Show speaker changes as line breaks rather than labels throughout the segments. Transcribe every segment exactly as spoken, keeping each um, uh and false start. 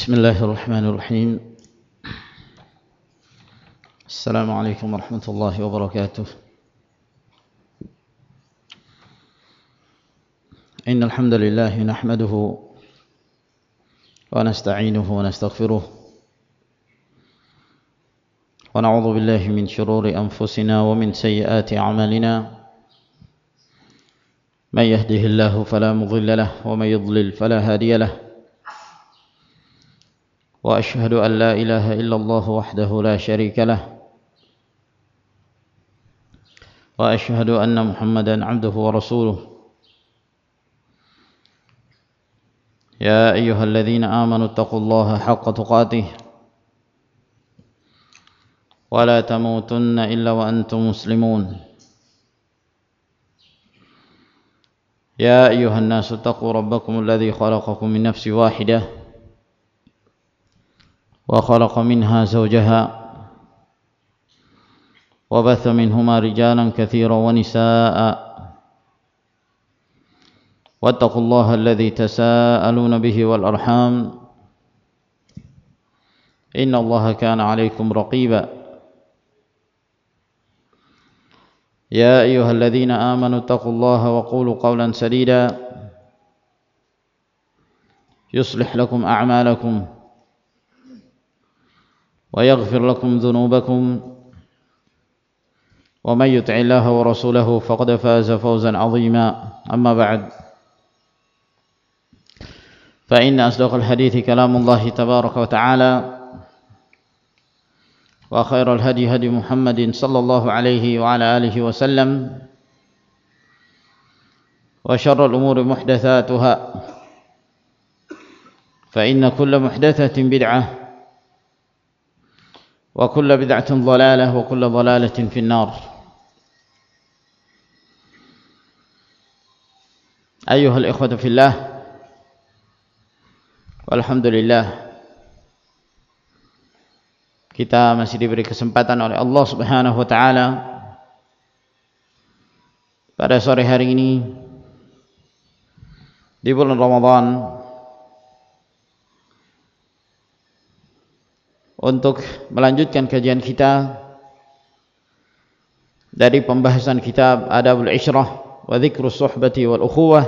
بسم الله الرحمن الرحيم. السلام عليكم ورحمة الله وبركاته. إن الحمد لله نحمده ونستعينه ونستغفره ونعوذ بالله من شرور أنفسنا ومن سيئات أعمالنا. من يهده الله فلا مضل له ومن يضلل فلا هادي له. وأشهد أن لا إله إلا الله وحده لا شريك له. وأشهد أن محمدا عبده ورسوله. يا أيها الذين آمنوا اتقوا الله حق تقاته ولا تموتن إلا وأنتم مسلمون. يا أيها الناس اتقوا ربكم الذي خلقكم من نفس واحدة وخلق منها زوجها وبث منهما رجالا كثيرا ونساء واتقوا الله الذي تساءلون به والأرحام إن الله كان عليكم رقيبا. يا أيها الذين آمنوا اتقوا الله وقولوا قولا سديدا يصلح لكم أعمالكم ويغفر لكم ذنوبكم ومن يطع الله ورسوله فقد فاز فوزا عظيما. أما بعد فإن أصدق الحديث كلام الله تبارك وتعالى وخير الهدي هدي محمد صلى الله عليه وعلى آله وسلم وشر الأمور محدثاتها فإن كل محدثة بدعة وكل بدعة ضلالة وكل ضلالة في النار. أيها الإخوة في الله، walhamdulillah kita masih diberi kesempatan oleh Allah Subhanahu wa taala pada sore hari ini di bulan Ramadan untuk melanjutkan kajian kita dari pembahasan kitab Adabul Ishrah wa Dzikrus Suhbati wal Ukhuwah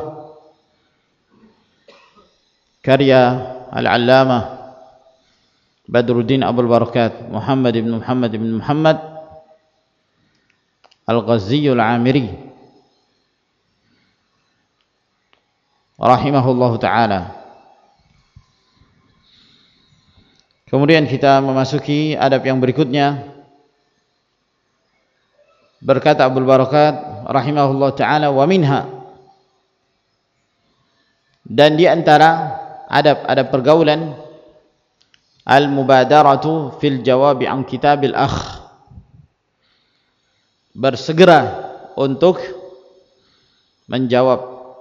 karya Al-Allamah Badruddin Abul Barakat Muhammad ibn Muhammad ibn Muhammad Al-Ghazzi Al-Amiri rahimahullahu ta'ala. Kemudian kita memasuki adab yang berikutnya. Berkata Abul Barakat rahimahullah ta'ala, wa minha, dan di antara adab-adab pergaulan, al-mubadaratu fil jawabi an kitabil akh, bersegera untuk menjawab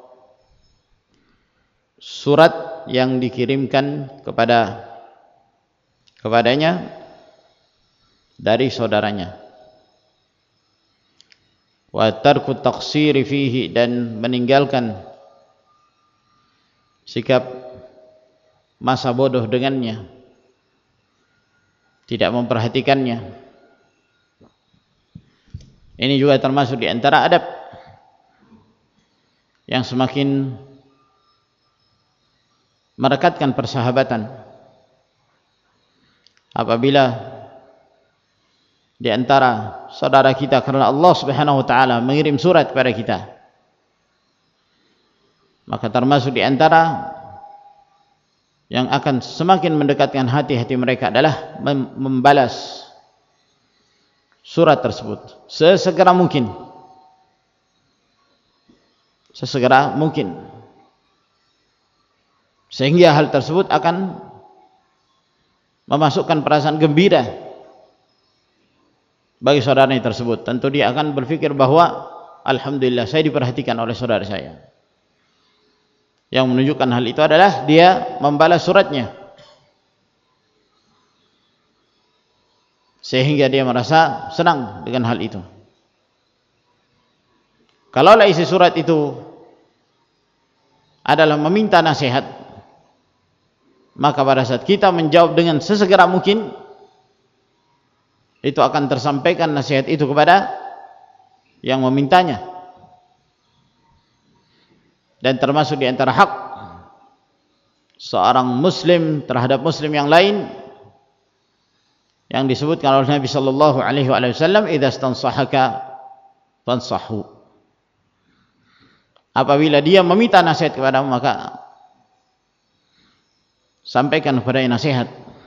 surat yang dikirimkan kepada kepadanya dari saudaranya. Wa tarku taqsiri fihi, dan meninggalkan sikap masa bodoh dengannya, tidak memperhatikannya. Ini juga termasuk di antara adab yang semakin merekatkan persahabatan. Apabila di antara saudara kita karena Allah Subhanahu wa taala mengirim surat kepada kita, maka termasuk di antara yang akan semakin mendekatkan hati-hati mereka adalah membalas surat tersebut sesegera mungkin. Sesegera mungkin. Sehingga hal tersebut akan memasukkan perasaan gembira bagi saudaranya tersebut. Tentu dia akan berpikir bahwa alhamdulillah saya diperhatikan oleh saudara saya. Yang menunjukkan hal itu adalah dia membalas suratnya, sehingga dia merasa senang dengan hal itu. Kalaulah isi surat itu adalah meminta nasihat, maka pada saat kita menjawab dengan sesegera mungkin, itu akan tersampaikan nasihat itu kepada yang memintanya. Dan termasuk di antara hak seorang muslim terhadap muslim yang lain yang disebutkan oleh Nabi sallallahu alaihi wasallam, idza stansahaka fansahu. Apabila dia meminta nasihat kepadamu, maka sampaikan kepadanya nasihat.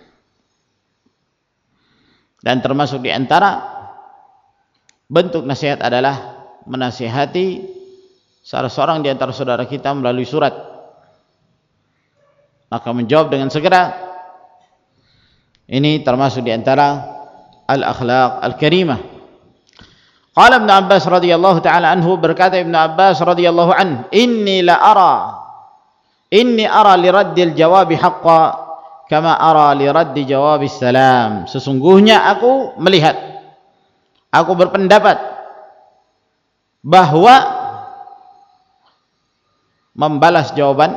Dan termasuk di antara bentuk nasihat adalah menasihati salah seorang di antara saudara kita melalui surat, maka menjawab dengan segera. Ini termasuk di antara al-akhlaq al-karimah. Qala Ibnu Abbas radhiyallahu taala anhu, berkata Ibnu Abbas radhiyallahu anhu, inni la ara inni ara li raddil jawabi haqqan kama ara li raddi jawabi salam. Sesungguhnya aku melihat, aku berpendapat bahwa membalas jawaban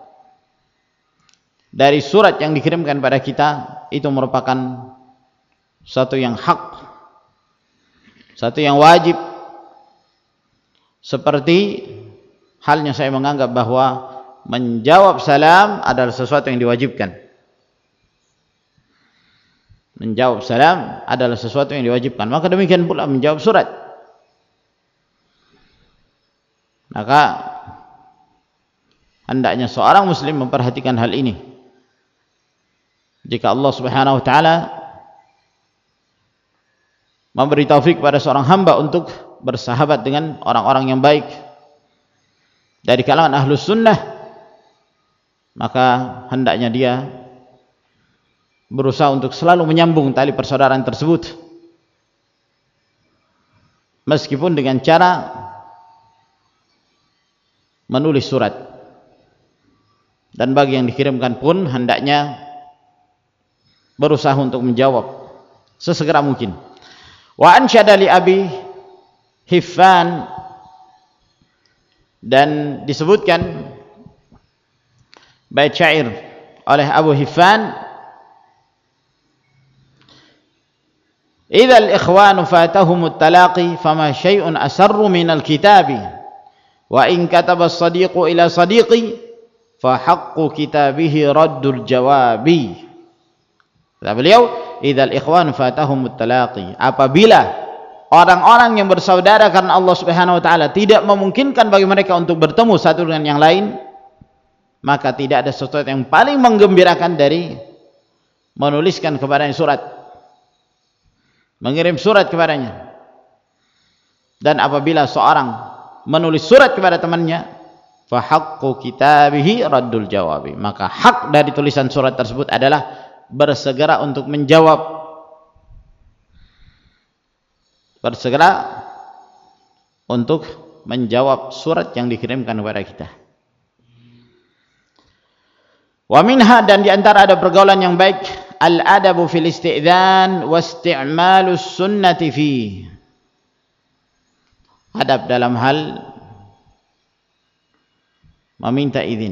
dari surat yang dikirimkan pada kita itu merupakan satu yang hak, satu yang wajib, seperti halnya saya menganggap bahwa menjawab salam adalah sesuatu yang diwajibkan. Menjawab salam adalah sesuatu yang diwajibkan, maka demikian pula menjawab surat. Maka hendaknya seorang muslim memperhatikan hal ini. Jika Allah Subhanahu wa taala memberi taufik pada seorang hamba untuk bersahabat dengan orang-orang yang baik dari kalangan ahlus sunnah, maka hendaknya dia berusaha untuk selalu menyambung tali persaudaraan tersebut, meskipun dengan cara menulis surat. Dan bagi yang dikirimkan pun hendaknya berusaha untuk menjawab sesegera mungkin. Wa ansyada li Abi Hiffan, dan disebutkan bait syair oleh Abu Hiffan, idza al-ikhwanu fatahumut talaqi fama syai'un asarru minal kitabi wa in kataba as-sadiqu ila sadiqi fa haqqu kitabihi raddul jawabi. Kata beliau, idzal ikhwan fatahumut talaqi, apabila orang-orang yang bersaudara karena Allah Subhanahu wa taala tidak memungkinkan bagi mereka untuk bertemu satu dengan yang lain, maka tidak ada sesuatu yang paling menggembirakan dari menuliskan kepadanya surat, mengirim surat kepadanya. Dan apabila seorang menulis surat kepada temannya, fa haqqu kitabihi raddul jawabi, maka hak dari tulisan surat tersebut adalah bersegera untuk menjawab, bersegera untuk menjawab surat yang dikirimkan kepada kita. Wa minha, dan diantara ada pergaulan yang baik, al-adabu fil isti'dzan wa isti'malus sunnati fi, adab dalam hal meminta izin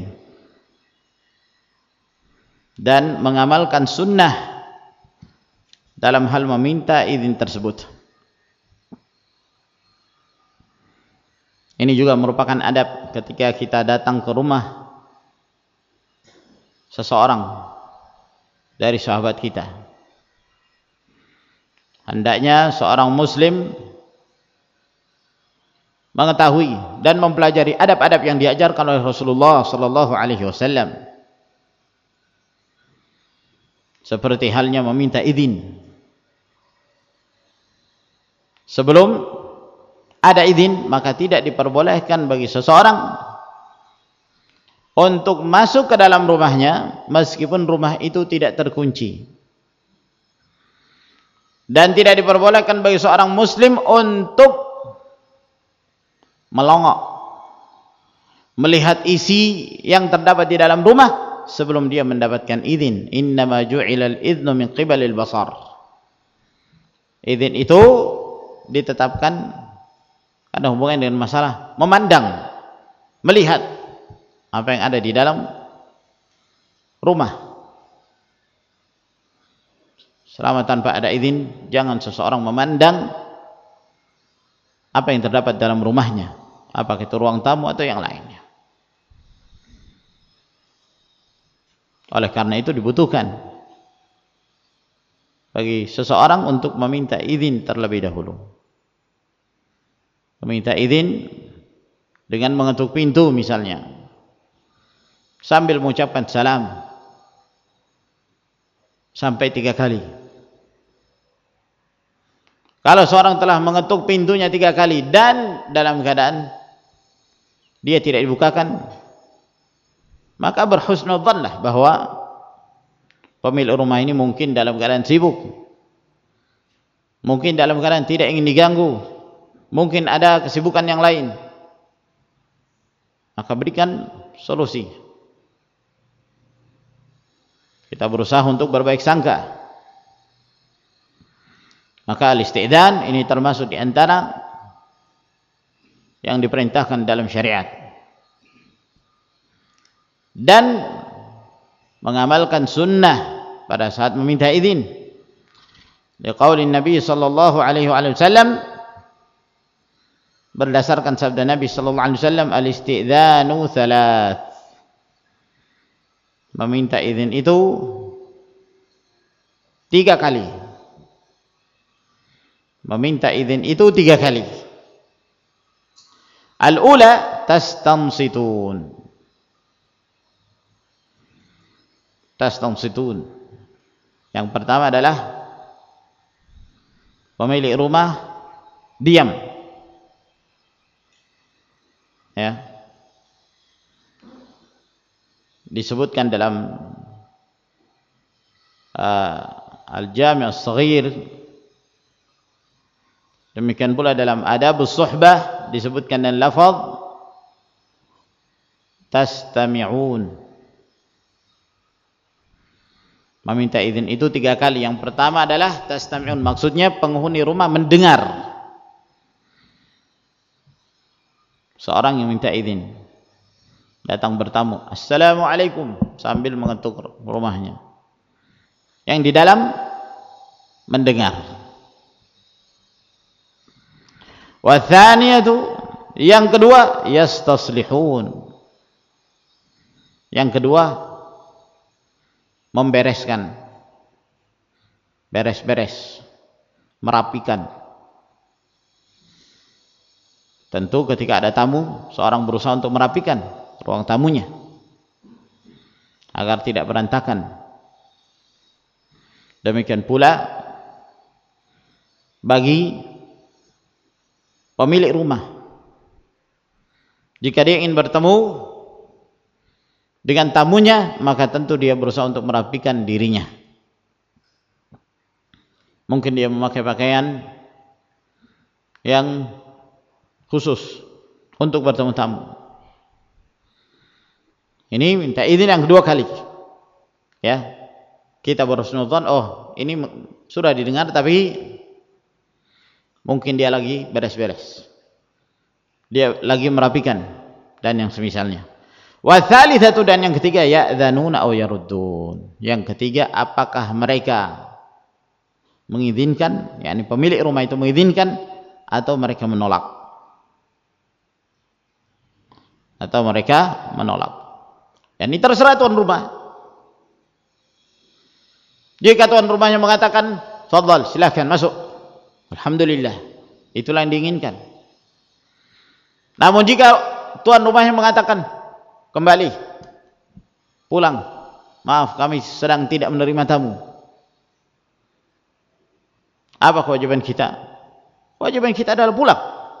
dan mengamalkan sunnah dalam hal meminta izin tersebut. Ini juga merupakan adab ketika kita datang ke rumah seseorang dari sahabat kita. Hendaknya seorang muslim mengetahui dan mempelajari adab-adab yang diajarkan oleh Rasulullah sallallahu alaihi wasallam, seperti halnya meminta izin. Sebelum ada izin, maka tidak diperbolehkan bagi seseorang untuk masuk ke dalam rumahnya meskipun rumah itu tidak terkunci. Dan tidak diperbolehkan bagi seorang muslim untuk melongok melihat isi yang terdapat di dalam rumah sebelum dia mendapatkan izin. Innama ju'ilal idnu min qibalil basar. Izin itu ditetapkan ada hubungannya dengan masalah memandang, melihat apa yang ada di dalam rumah. selama tanpa ada izin, jangan seseorang memandang apa yang terdapat dalam rumahnya, apakah itu ruang tamu atau yang lainnya. Oleh karena itu dibutuhkan bagi seseorang untuk meminta izin terlebih dahulu. Meminta izin dengan mengetuk pintu misalnya, sambil mengucapkan salam sampai tiga kali. Kalau seorang telah mengetuk pintunya tiga kali dan dalam keadaan dia tidak dibukakan, maka berhusnudzanlah bahwa pemilik rumah ini mungkin dalam keadaan sibuk, mungkin dalam keadaan tidak ingin diganggu, mungkin ada kesibukan yang lain. Maka berikan solusi. Kita berusaha untuk berbaik sangka. Maka al-isti'dzan ini termasuk di antara yang diperintahkan dalam syariat. Dan mengamalkan sunnah pada saat meminta izin. Liqaulin Nabi sallallahu alaihi wasallam, berdasarkan sabda Nabi sallallahu alaihi wasallam, al-isti'dzanu thalath. Meminta izin itu tiga kali. Meminta izin itu tiga kali. Al-ula tastansitun. Tastansitun. Yang pertama adalah pemilik rumah diam. Ya. Disebutkan dalam uh, Al-Jami' As-Saghir, demikian pula dalam Adabus Suhbah disebutkan dengan lafaz tastami'un. Meminta izin itu tiga kali. Yang pertama adalah tastami'un, maksudnya penghuni rumah mendengar seorang yang minta izin, datang bertamu, assalamualaikum, sambil mengetuk rumahnya. Yang di dalam mendengar. Wa tsaniyatu, yang kedua, yastaslihun. Yang kedua, membereskan, beres-beres, merapikan. Tentu ketika ada tamu, seorang berusaha untuk merapikan ruang tamunya agar tidak berantakan. Demikian pula bagi pemilik rumah, jika dia ingin bertemu dengan tamunya, maka tentu dia berusaha untuk merapikan dirinya. Mungkin dia memakai pakaian yang khusus untuk bertemu tamu. Ini minta izin yang kedua kali. Ya, kita berhusnudzan, oh ini sudah didengar, tapi mungkin dia lagi beres-beres, dia lagi merapikan, dan yang semisalnya. Wa tsalitsatu, dan yang ketiga, ya'dzanuna aw yaruddun. Yang ketiga, apakah mereka mengizinkan, yakni pemilik rumah itu mengizinkan, atau mereka menolak. Atau mereka menolak. Dan ini terserah tuan rumah. Jika tuan rumahnya mengatakan, "Fadhal, silakan masuk." Alhamdulillah, itulah yang diinginkan. Namun jika tuan rumahnya mengatakan, "Kembali, pulang, maaf kami sedang tidak menerima tamu," apa kewajiban kita? Kewajiban kita adalah pulang.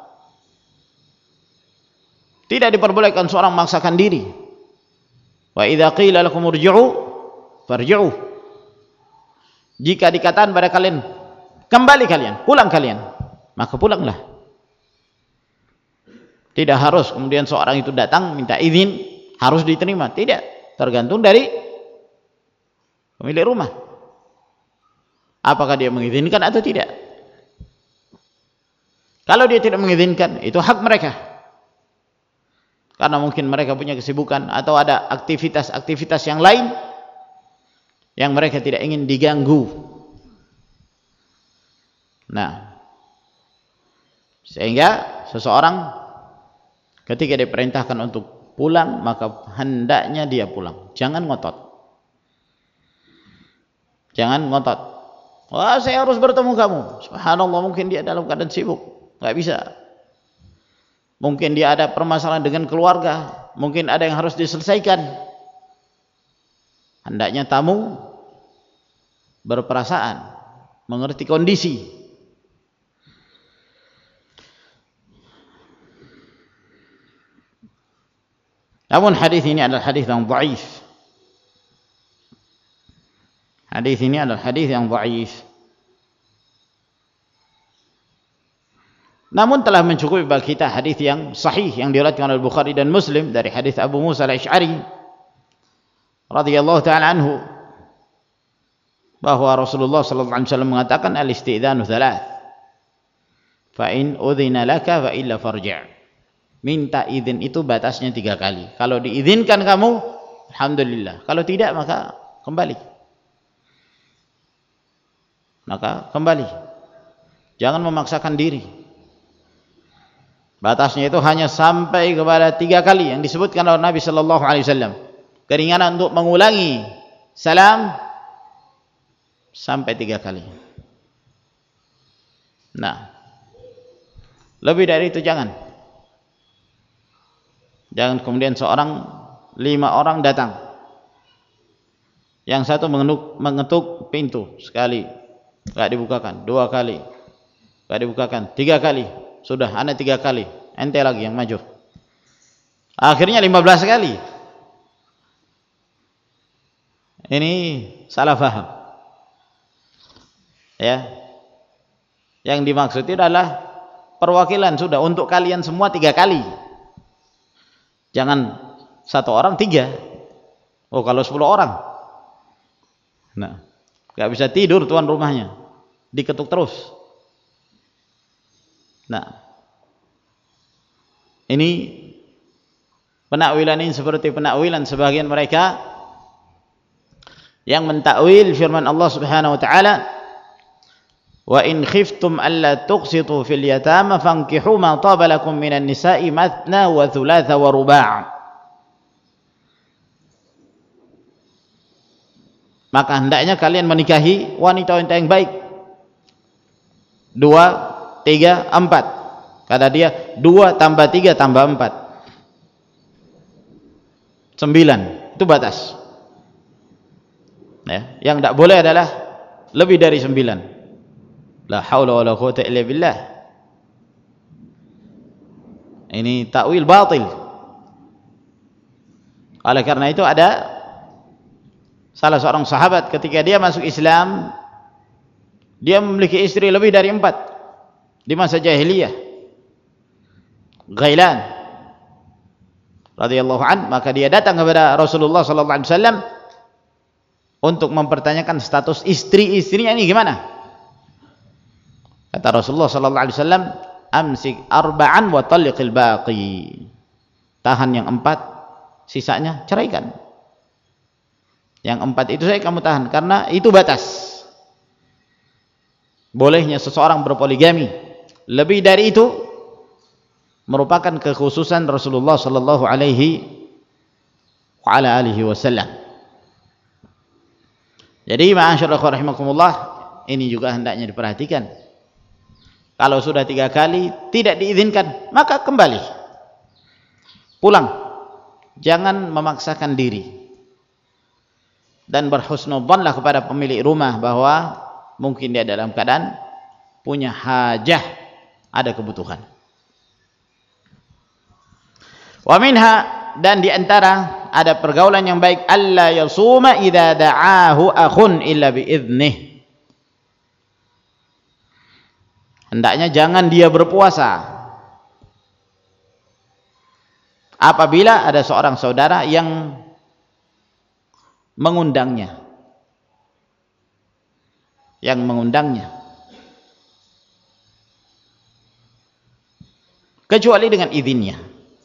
Tidak diperbolehkan seorang memaksakan diri. Wa idza qila lakum irji'u farji'u. Jika dikatakan pada kalian, kembali kalian, pulang kalian, maka pulanglah. Tidak harus kemudian seorang itu datang minta izin harus diterima, tidak, tergantung dari pemilik rumah. Apakah dia mengizinkan atau tidak? Kalau dia tidak mengizinkan, itu hak mereka. Karena mungkin mereka punya kesibukan atau ada aktivitas-aktivitas yang lain yang mereka tidak ingin diganggu Nah, sehingga seseorang ketika diperintahkan untuk pulang, maka hendaknya dia pulang. Jangan ngotot. Jangan ngotot. Wah, saya harus bertemu kamu. Subhanallah, mungkin dia dalam keadaan sibuk. Nggak bisa. Mungkin dia ada permasalahan dengan keluarga. Mungkin ada yang harus diselesaikan. Hendaknya tamu berperasaan, mengerti kondisi. Namun hadis ini adalah hadis yang dhaif. Hadis ini adalah hadis yang dhaif. Namun telah mencukupi bagi kita hadis yang sahih yang diriwayatkan oleh Bukhari dan Muslim dari hadis Abu Musa al-Asy'ari radhiyallahu taala anhu, bahwa Rasulullah sallallahu alaihi wasallam mengatakan al-istidhanu thalath. Fa in udhina laka fa illa farji'. Minta izin itu batasnya tiga kali. Kalau diizinkan kamu, alhamdulillah. Kalau tidak, maka kembali. Maka kembali. Jangan memaksakan diri. Batasnya itu hanya sampai kepada tiga kali yang disebutkan oleh Nabi sallallahu alaihi wasallam. Keringanan untuk mengulangi salam sampai tiga kali. Nah, lebih dari itu jangan. Jangan kemudian seorang, lima orang datang. Yang satu mengetuk, mengetuk pintu sekali, enggak dibukakan. Dua kali, enggak dibukakan. Tiga kali, sudah, ana tiga kali. Ente lagi yang maju. Akhirnya lima belas kali. Ini salah faham. Ya, yang dimaksud itu adalah perwakilan sudah untuk kalian semua tiga kali. Jangan satu orang tiga. Oh, kalau sepuluh orang, nah, nggak bisa tidur tuan rumahnya, diketuk terus. Nah, ini penakwilan ini seperti penakwilan sebagian mereka yang mentakwil firman Allah Subhanahu wa taala, wa in khiftum alla tuqsitu fil yatama fankihu ma taba lakum minan nisa'i mathna wa thulatha wa ruba'. Maka hendaknya kalian menikahi wanita-wanita yang baik. Dua, tiga, empat. Kata dia, dua tambah tiga tambah empat. Sembilan. Itu batas. Ya, yang tidak boleh adalah lebih dari sembilan. La haula wala quwwata illa billah. Ini takwil batil. Oleh karena itu ada salah seorang sahabat ketika dia masuk Islam, dia memiliki istri lebih dari empat di masa jahiliyah. Ghailan radhiyallahu an, maka dia datang kepada Rasulullah sallallahu alaihi wasallam untuk mempertanyakan status istri-istrinya ini gimana. Kata Rasulullah sallallahu alaihi wasallam, amsik arba'an wa talliqil baqi. Tahan yang empat, sisanya ceraikan. Yang empat itu saya kamu tahan karena itu batas bolehnya seseorang berpoligami. Lebih dari itu merupakan kekhususan Rasulullah sallallahu alaihi wa ala alihi wasallam. Jadi ma'asyiral rahimakumullah, ini juga hendaknya diperhatikan. Kalau sudah tiga kali tidak diizinkan, maka kembali pulang. Jangan memaksakan diri dan berhusnudzanlah kepada pemilik rumah bahwa mungkin dia dalam keadaan punya hajah, ada kebutuhan. Wa minha, dan di antara ada pergaulan yang baik, alla yasuma idza da'ahu akhun illa bi idnih. Hendaknya jangan dia berpuasa apabila ada seorang saudara yang mengundangnya, yang mengundangnya, kecuali dengan izinnya.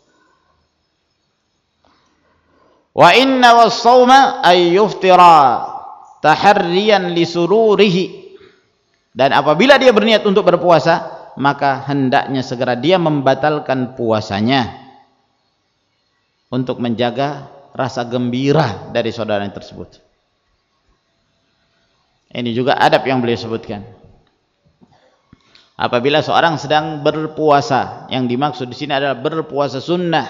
Wa inna was-sawma ay yuftira taharriyan li sururihi. Dan apabila dia berniat untuk berpuasa, maka hendaknya segera dia membatalkan puasanya untuk menjaga rasa gembira dari saudara tersebut. Ini juga adab yang beliau sebutkan. Apabila seorang sedang berpuasa, yang dimaksud di sini adalah berpuasa sunnah.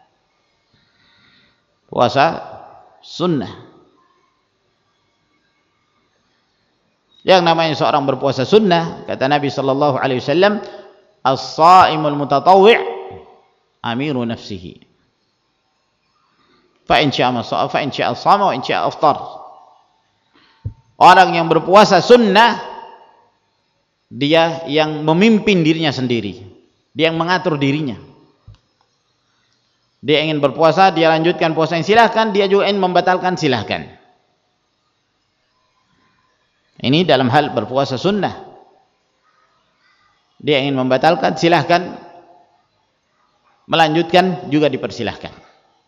Puasa sunnah. Yang namanya seorang berpuasa sunnah, kata Nabi sallallahu alaihi wasallam, as-shaimul mutatawwi' amiru nafsihi. Fa in syaa sha'a fa in syaa shama wa in syaa aftar. Orang yang berpuasa sunnah, dia yang memimpin dirinya sendiri, dia yang mengatur dirinya. Dia ingin berpuasa, dia lanjutkan puasa yang silahkan, dia juga ingin membatalkan silahkan. Ini dalam hal berpuasa sunnah. Dia ingin membatalkan silahkan, melanjutkan juga dipersilahkan.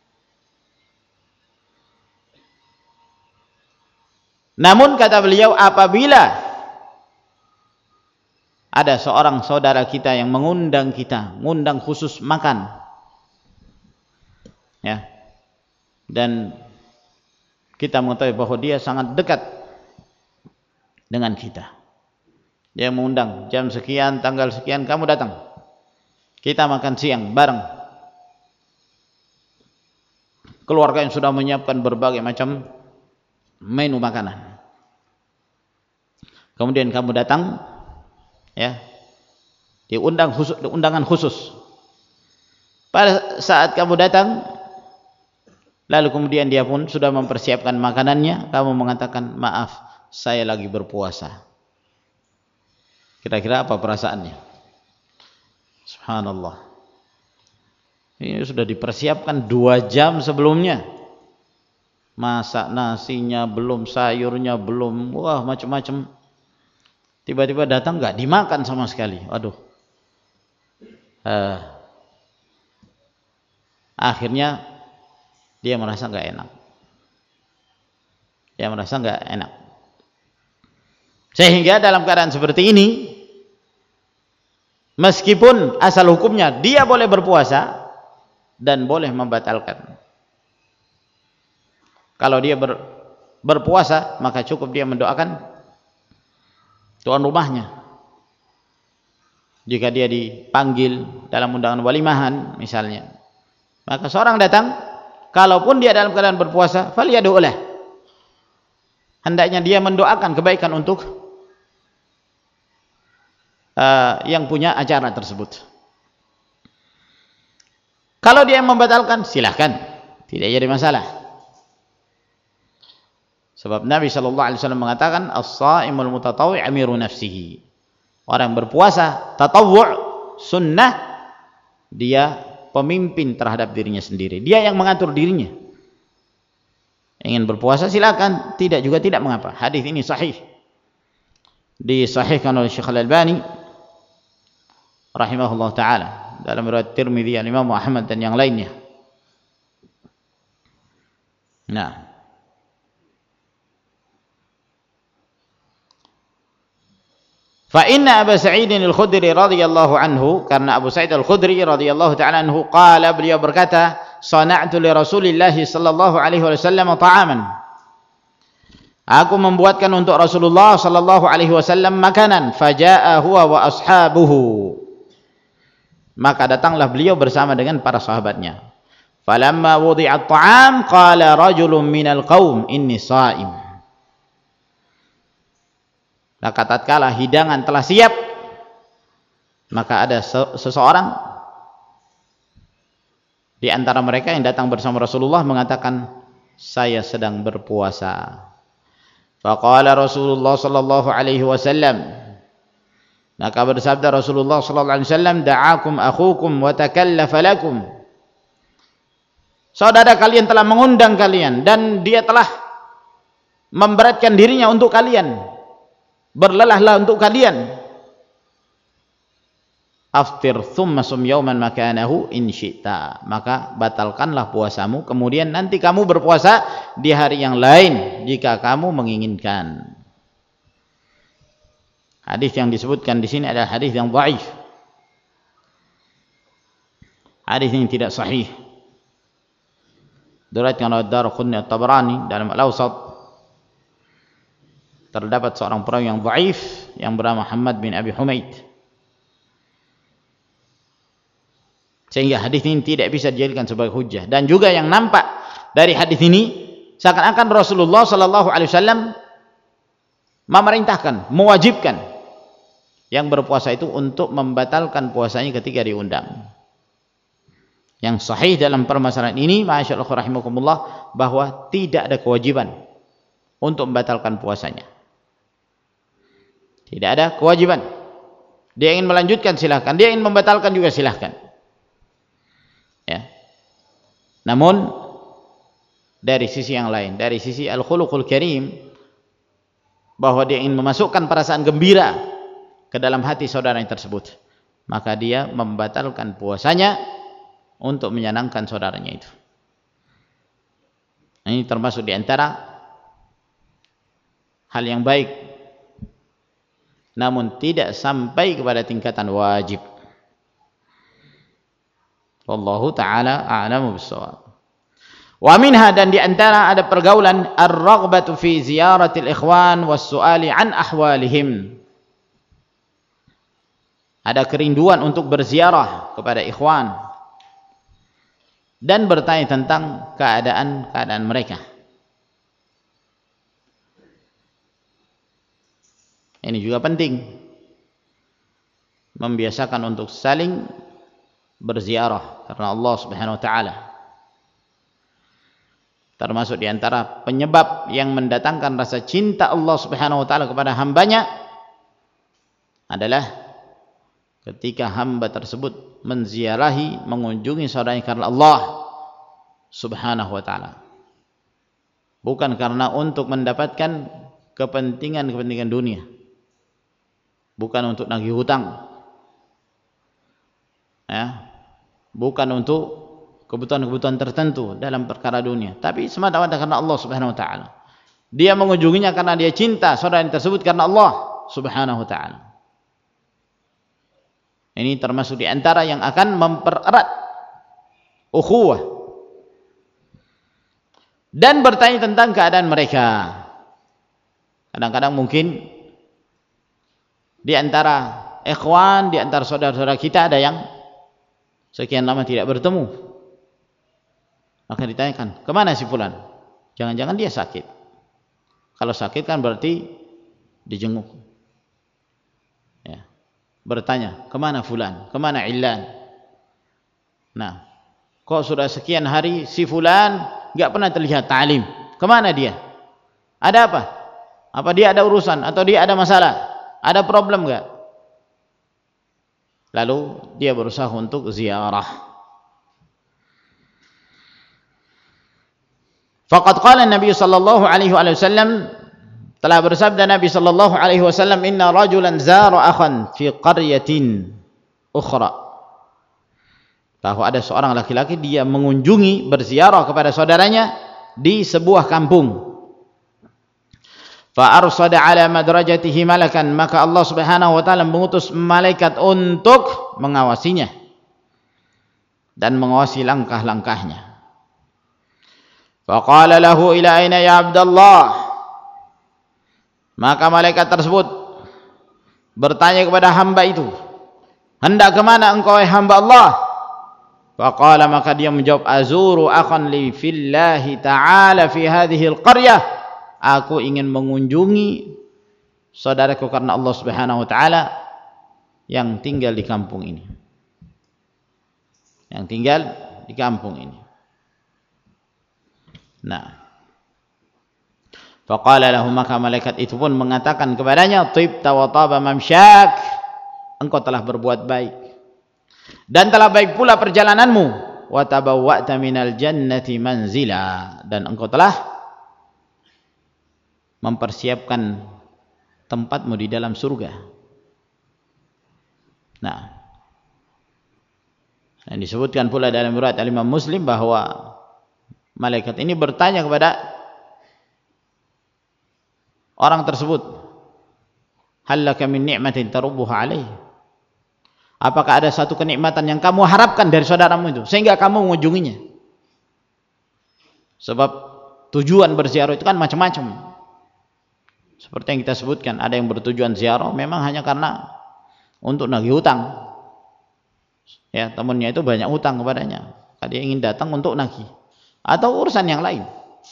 Namun kata beliau, apabila ada seorang saudara kita yang mengundang kita, mengundang khusus makan, ya, dan kita mengetahui bahwa dia sangat dekat dengan kita, dia mengundang jam sekian, tanggal sekian, kamu datang, kita makan siang bareng. Keluarga yang sudah menyiapkan berbagai macam menu makanan. Kemudian kamu datang, ya, diundang khusus, undangan khusus. Pada saat kamu datang, lalu kemudian dia pun sudah mempersiapkan makanannya, kamu mengatakan, maaf, saya lagi berpuasa. Kira-kira apa perasaannya? Subhanallah. Ini sudah dipersiapkan dua jam sebelumnya. Masak nasinya belum, sayurnya belum, wah macam-macam. Tiba-tiba datang nggak dimakan sama sekali. Aduh. Uh, akhirnya dia merasa nggak enak. Dia merasa nggak enak. Sehingga dalam keadaan seperti ini, meskipun asal hukumnya dia boleh berpuasa dan boleh membatalkan. Kalau dia ber, berpuasa, maka cukup dia mendoakan tuan rumahnya. Jika dia dipanggil dalam undangan walimahan misalnya, maka seorang datang, kalaupun dia dalam keadaan berpuasa, falyadu'u lah. Hendaknya dia mendoakan kebaikan untuk uh, yang punya acara tersebut. Kalau dia yang membatalkan, silahkan, tidak jadi masalah. Sebab Nabi shallallahu alaihi wasallam mengatakan, as-shaimul mutatawwi' amiru nafsihi. Orang berpuasa tatawwu' sunnah, dia pemimpin terhadap dirinya sendiri. Dia yang mengatur dirinya. Ingin berpuasa silakan, tidak juga tidak mengapa. Hadis ini sahih. Disahihkan oleh Syekh Al-Albani rahimahullah taala dalam riwayat Tirmidzi, Imam Ahmad dan yang lainnya. Nah, fa inna Abu Sa'id Al-Khudri radhiyallahu anhu, karena Abu Sa'id Al-Khudri radhiyallahu ta'ala anhu qala, beliau berkata, sana'tu li Rasulillah sallallahu alaihi wasallam ta'aman. Aku membuatkan untuk Rasulullah sallallahu alaihi wasallam makanan, faja'a huwa wa ashabuhu. Maka datanglah beliau bersama dengan para sahabatnya. Falamma wudi'a at-ta'am qala rajulun minal qaum inni sha'im. Maka tatkala hidangan telah siap, maka ada seseorang di antara mereka yang datang bersama Rasulullah mengatakan, saya sedang berpuasa. Faqala Rasulullah sallallahu alaihi wasallam, maka bersabda Rasulullah sallallahu alaihi wasallam, da'akum akhukum wa takallafa lakum. Saudara kalian telah mengundang kalian dan dia telah memberatkan dirinya untuk kalian. Berlelahlah untuk kalian. Aftir thumma sum yawman makanahu in syi'ta. Maka batalkanlah puasamu, kemudian nanti kamu berpuasa di hari yang lain jika kamu menginginkan. Hadis yang disebutkan di sini adalah hadis yang dhaif. Hadis yang tidak sahih. Diriwayatkan oleh Ad-Darqutni At-Tabrani dalam Al-Awsat. Terdapat seorang perawi yang dhaif yang bernama Muhammad bin Abi Humaid. Sehingga hadis ini tidak bisa dijadikan sebagai hujjah. Dan juga yang nampak dari hadis ini seakan-akan Rasulullah sallallahu alaihi wasallam memerintahkan, mewajibkan yang berpuasa itu untuk membatalkan puasanya ketika diundang. Yang sahih dalam permasalahan ini, masyaallah rahimakumullah, bahwa tidak ada kewajiban untuk membatalkan puasanya. Tidak ada kewajiban. Dia ingin melanjutkan silahkan, dia ingin membatalkan juga silahkan. Ya. Namun dari sisi yang lain, dari sisi al-khuluqul karim, bahwa dia ingin memasukkan perasaan gembira ke dalam hati saudaranya tersebut, maka dia membatalkan puasanya untuk menyenangkan saudaranya itu. Ini termasuk di antara hal yang baik, namun tidak sampai kepada tingkatan wajib. Wallahu ta'ala a'lamu bis-shawab. Wa minha, dan di antara ada pergaulan ar-raghbatu fi ziyaratil ikhwan was-su'ali an ahwalihim. Ada kerinduan untuk berziarah kepada ikhwan dan bertanya tentang keadaan-keadaan mereka. Ini juga penting, membiasakan untuk saling berziarah karena Allah Subhanahu wa taala. Termasuk di antara penyebab yang mendatangkan rasa cinta Allah Subhanahu wa taala kepada hambanya adalah ketika hamba tersebut menziarahi, mengunjungi saudaranya karena Allah Subhanahu wa taala, bukan karena untuk mendapatkan kepentingan-kepentingan dunia, bukan untuk nagih hutang, ya, bukan untuk kebutuhan-kebutuhan tertentu dalam perkara dunia, tapi semata-mata karena Allah Subhanahu wa taala. Dia mengunjunginya karena dia cinta saudara tersebut karena Allah Subhanahu wa taala. Ini termasuk di antara yang akan mempererat ukhuwah. Dan bertanya tentang keadaan mereka. Kadang-kadang mungkin di antara ikhwan, di antara saudara-saudara kita ada yang sekian lama tidak bertemu. Maka ditanyakan, kemana si fulan? Jangan-jangan dia sakit. Kalau sakit kan berarti dijenguk. Ya. Bertanya, kemana fulan? Kemana Illan? Nah, kok sudah sekian hari si fulan enggak pernah terlihat ta'lim? Kemana dia? Ada apa? Apa dia ada urusan? Atau dia ada masalah? Ada problem enggak? Lalu dia berusaha untuk ziarah. Faqad qala Nabi sallallahu alaihi wasallam, telah bersabda Nabi sallallahu alaihi wasallam, inna rajulan zara akhan fi qaryatin ukhra, bahwa ada seorang laki-laki dia mengunjungi, berziarah kepada saudaranya di sebuah kampung. Fa arsada ala madrajatihi malakan, maka Allah Subhanahu wa taala mengutus malaikat untuk mengawasinya dan mengawasi langkah-langkahnya. Fa qala lahu ila aina ya Abdullah, maka malaikat tersebut bertanya kepada hamba itu, hendak ke mana engkau wahai hamba Allah? Faqala, maka dia menjawab, azuru akhan li fillahi ta'ala fi hadhihi al-qaryah, aku ingin mengunjungi saudaraku karena Allah Subhanahu wa taala yang tinggal di kampung ini. Yang tinggal di kampung ini. Nah, faqala lahu, maka malaikat itu pun mengatakan kepadanya, tibta wa taba mamsyak, engkau telah berbuat baik dan telah baik pula perjalananmu, wa tabawwa'ta minal jannati manzila, dan engkau telah mempersiapkan tempatmu di dalam surga. Nah, dan disebutkan pula dalam riwayat Imam Muslim bahwa malaikat ini bertanya kepada orang tersebut, Hal laka min ni'matin tarubbuha alaih? Apakah ada satu kenikmatan yang kamu harapkan dari saudaramu itu sehingga kamu mengunjunginya? Sebab tujuan berziarah itu kan macam-macam. Seperti yang kita sebutkan, ada yang bertujuan ziarah memang hanya karena untuk nagih hutang. Ya, temannya itu banyak hutang kepadanya, dia ingin datang untuk nagih atau urusan yang lain.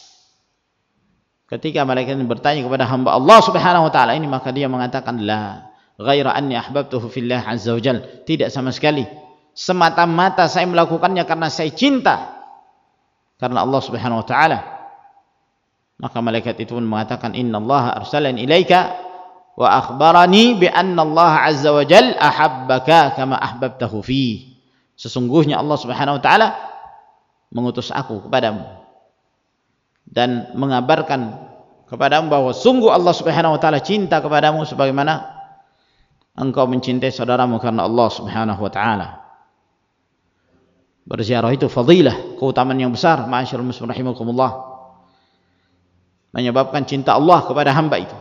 Ketika malaikat bertanya kepada hamba Allah Subhanahu wa taala ini, maka dia mengatakan la ghaira anni ahbabtuhu fillah azza wajal, tidak sama sekali, semata-mata saya melakukannya karena saya cinta karena Allah Subhanahu wa taala. Maka malaikat itu pun mengatakan innallaha arsalani ilaika wa akhbarani bi anna Allah azza wajal ahabbaka kama ahbabtahu fi. Sesungguhnya Allah Subhanahu wa taala mengutus aku kepadamu dan mengabarkan kepadamu bahwa sungguh Allah Subhanahu wa taala cinta kepadamu sebagaimana engkau mencintai saudaramu karena Allah Subhanahu wa taala. Berziarah itu fadilah, keutamaan yang besar, ma'asyiral muslimin rahimakumullah. Menyebabkan cinta Allah kepada hamba itu.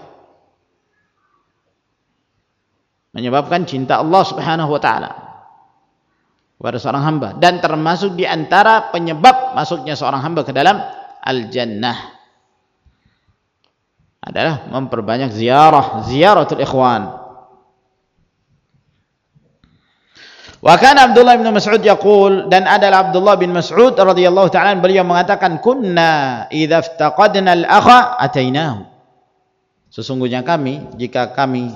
Menyebabkan cinta Allah Subhanahu wa taala kepada seorang hamba, dan termasuk di antara penyebab masuknya seorang hamba ke dalam al-jannah adalah memperbanyak ziarah, ziaratul ikhwan. Wa kana Abdullah bin Mas'ud yaqul, dan adalah Abdullah bin Mas'ud radhiyallahu ta'ala beliau mengatakan kunna idza iftaqadna al-akha atainahu. Sesungguhnya kami jika kami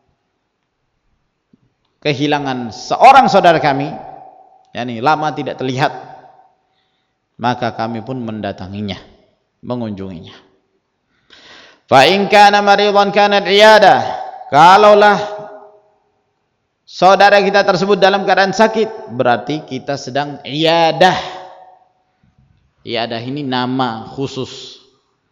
kehilangan seorang saudara kami, yakni lama tidak terlihat, maka kami pun mendatanginya, mengunjunginya. Fa in kana maridan kanat iyadah, kalaulah saudara kita tersebut dalam keadaan sakit, berarti kita sedang iyadah. Iyadah ini nama khusus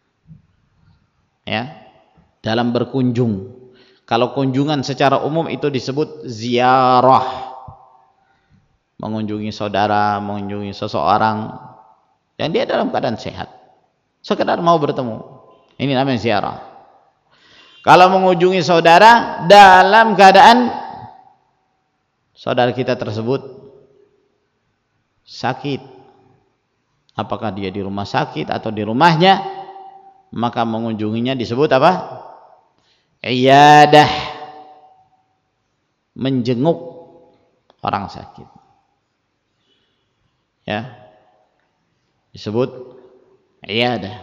ya, dalam berkunjung. Kalau kunjungan secara umum itu disebut ziarah, mengunjungi saudara, mengunjungi seseorang yang dia dalam keadaan sehat, sekedar mau bertemu, ini namanya ziarah. Kalau mengunjungi saudara dalam keadaan saudara kita tersebut sakit, apakah dia di rumah sakit atau di rumahnya, maka mengunjunginya disebut apa? Iyadah, menjenguk orang sakit ya, disebut iyadah.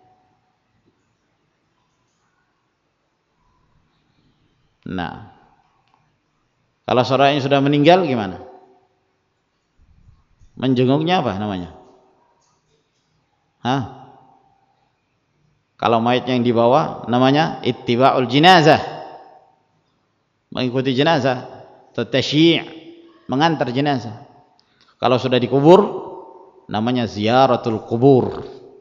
Nah, kalau saudaranya sudah meninggal gimana? Menjenguknya apa namanya? Hah? Kalau mayatnya yang dibawa namanya ittiba'ul jenazah, mengikuti jenazah, atau tasyi', mengantar jenazah. Kalau sudah dikubur namanya ziyaratul kubur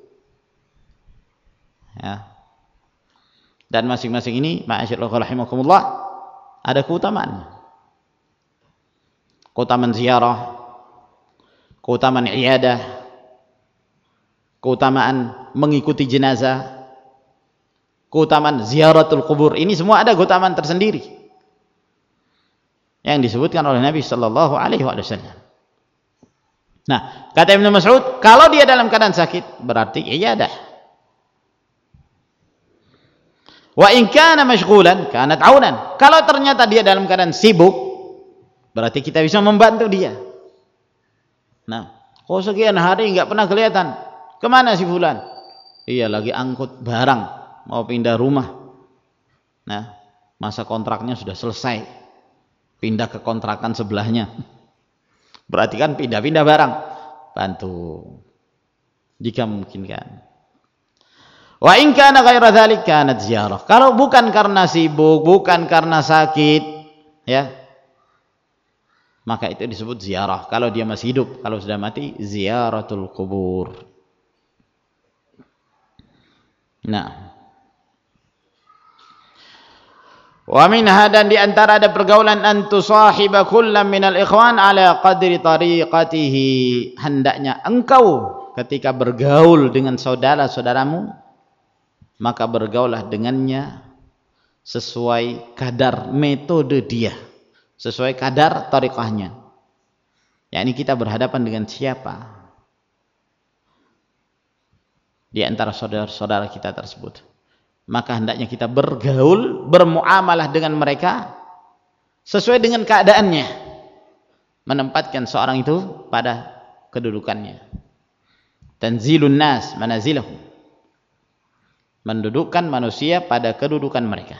ya. Dan masing-masing ini ma'asyiral rahimakumullah ada keutamaannya. Keutamaan ziarah, keutamaan iyadah, keutamaan mengikuti jenazah, keutamaan ziyaratul kubur, ini semua ada keutamaan tersendiri yang disebutkan oleh Nabi sallallahu alaihi wasallam. Nah, kata Ibnu Mas'ud, kalau dia dalam keadaan sakit berarti iyadah. Wa in kana mashghulan kanat aunan. Kalau ternyata dia dalam keadaan sibuk, berarti kita bisa membantu dia. Nah, kok sekian hari enggak pernah kelihatan? Kemana si fulan? Iya, lagi angkut barang, mau pindah rumah. Nah, masa kontraknya sudah selesai, pindah ke kontrakan sebelahnya. Berarti kan pindah-pindah barang, bantu jika memungkinkan. Wa in kana ghaira dzalik kanat ziarah. Kalau bukan karena sibuk, bukan karena sakit, ya, maka itu disebut ziarah. Kalau dia masih hidup, kalau sudah mati, ziyaratul kubur. Nah, wa minha, dan di antara ada pergaulan an tusahiba kullam minal ikhwan ala qadri tariqatihi. Hendaknya engkau ketika bergaul dengan saudara-saudaramu, maka bergaulah dengannya sesuai kadar metode dia, sesuai kadar thariqahnya. Yakni kita berhadapan dengan siapa di antara saudara-saudara kita tersebut, maka hendaknya kita bergaul, bermuamalah dengan mereka sesuai dengan keadaannya, menempatkan seorang itu pada kedudukannya. Tanzilun nas manazilahum, mendudukkan manusia pada kedudukan mereka.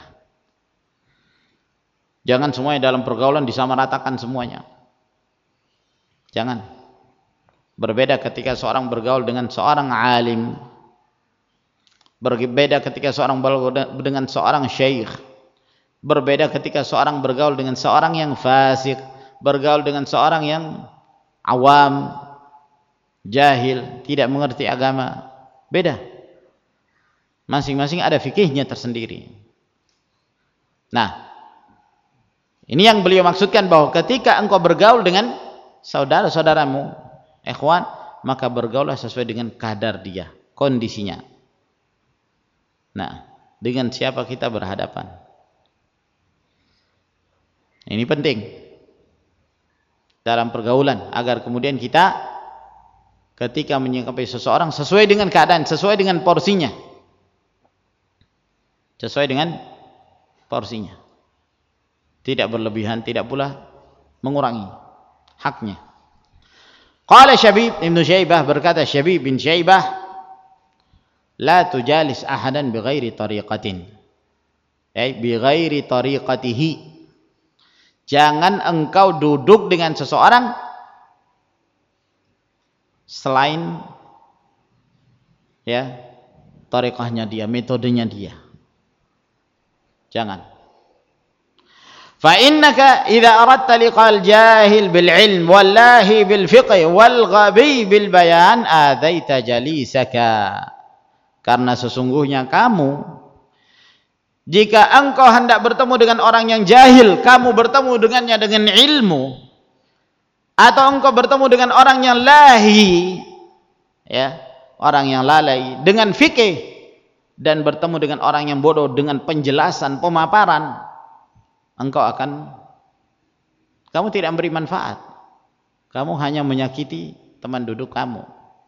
Jangan semuanya dalam pergaulan disamaratakan semuanya. Jangan. Berbeda ketika seorang bergaul dengan seorang alim, berbeda ketika seorang bergaul dengan seorang syekh, berbeda ketika seorang bergaul dengan seorang yang fasik, bergaul dengan seorang yang awam, jahil, tidak mengerti agama. Beda. Masing-masing ada fikihnya tersendiri. Nah, ini yang beliau maksudkan, bahwa ketika engkau bergaul dengan saudara-saudaramu, ikhwan, maka bergaullah sesuai dengan kadar dia, kondisinya. Nah, dengan siapa kita berhadapan? Ini penting dalam pergaulan, agar kemudian kita ketika menyikapi seseorang sesuai dengan keadaan, sesuai dengan porsinya. Sesuai dengan porsinya. Tidak berlebihan, tidak pula mengurangi haknya. Qala Syabib Ibn Syaibah, berkata Syabib bin Syaibah, la tujalis ahadan bighairi tariqatin, ay bighairi tariqatihi. Jangan engkau duduk dengan seseorang selain ya tariqahnya dia, metodenya dia. Jangan. Fa innaka idza aradta liqal jahil bil ilm wallahi bil fiqh wal ghabi bil bayan adaita jalisaka. Karena sesungguhnya kamu, jika engkau hendak bertemu dengan orang yang jahil, kamu bertemu dengannya dengan ilmu, atau engkau bertemu dengan orang yang lahi, ya, orang yang lalai dengan fikih, dan bertemu dengan orang yang bodoh dengan penjelasan, pemaparan, engkau akan, kamu tidak memberi manfaat, kamu hanya menyakiti teman duduk kamu.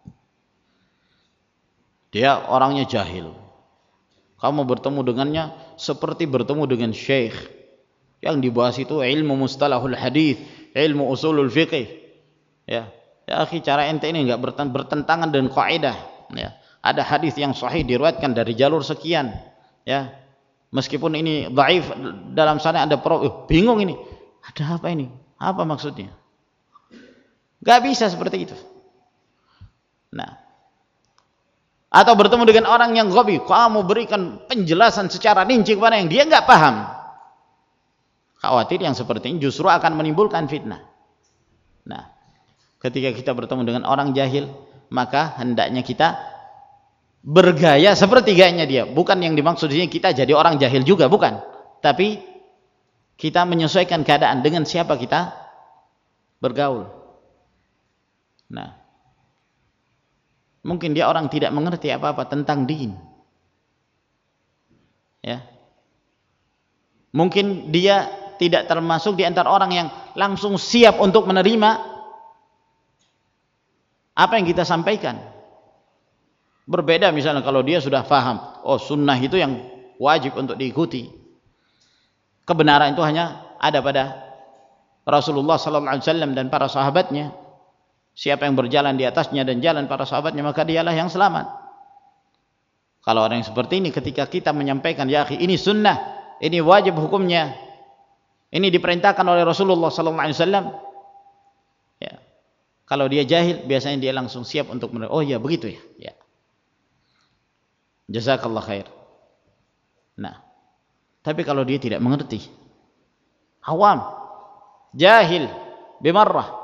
Dia orangnya jahil, kamu bertemu dengannya seperti bertemu dengan syekh yang dibahas itu ilmu mustalahul hadis, ilmu usulul fiqh. Ya, ya akhi, cara ente ini enggak bertentangan dengan kaidah. Ya, ada hadis yang sahih diriwayatkan dari jalur sekian, ya, meskipun ini dhaif, dalam sana ada pro, uh, bingung ini, ada apa ini, apa maksudnya? Gak bisa seperti itu. Nah, atau bertemu dengan orang yang ghabi, kamu berikan penjelasan secara rinci kepada yang dia nggak paham. Khawatir yang seperti ini justru akan menimbulkan fitnah. Nah, ketika kita bertemu dengan orang jahil, maka hendaknya kita bergaya seperti gayanya dia. Bukan yang dimaksud di sini kita jadi orang jahil juga, bukan. Tapi kita menyesuaikan keadaan dengan siapa kita bergaul. Nah, mungkin dia orang tidak mengerti apa-apa tentang din, ya. Mungkin dia tidak termasuk di antara orang yang langsung siap untuk menerima apa yang kita sampaikan. Berbeda misalnya kalau dia sudah paham, oh sunnah itu yang wajib untuk diikuti, kebenaran itu hanya ada pada Rasulullah sallallahu alaihi wasallam dan para sahabatnya. Siapa yang berjalan di atasnya dan jalan para sahabatnya, maka dialah yang selamat. Kalau orang yang seperti ini, ketika kita menyampaikan, ya akhi, ini sunnah, ini wajib hukumnya, ini diperintahkan oleh Rasulullah sallallahu alaihi wasallam, ya, kalau dia jahil, biasanya dia langsung siap untuk menerima. Oh ya, begitu ya, ya. Jazakallah khair. Nah, tapi kalau dia tidak mengerti, awam, jahil, bimarrah,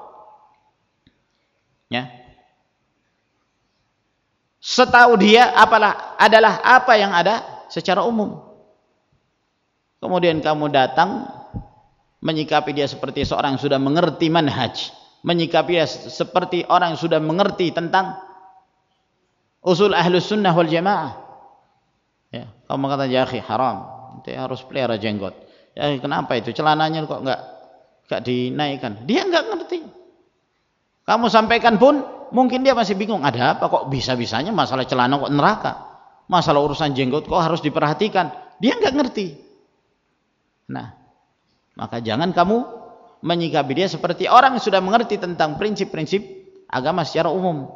ya, setahu dia apalah adalah apa yang ada secara umum. Kemudian kamu datang menyikapi dia seperti seorang yang sudah mengerti manhaj, menyikapi dia seperti orang yang sudah mengerti tentang usul ahlus sunnah wal jamaah. Ya, kamu kata ya akhi haram, dia harus pelihara jenggot. Ya, kenapa itu celananya kok enggak enggak dinaikkan? Dia enggak ngerti. Kamu sampaikan pun mungkin dia masih bingung, ada apa kok bisa-bisanya masalah celana kok neraka? Masalah urusan jenggot kok harus diperhatikan? Dia enggak ngerti. Nah, maka jangan kamu menyikapi dia seperti orang yang sudah mengerti tentang prinsip-prinsip agama secara umum.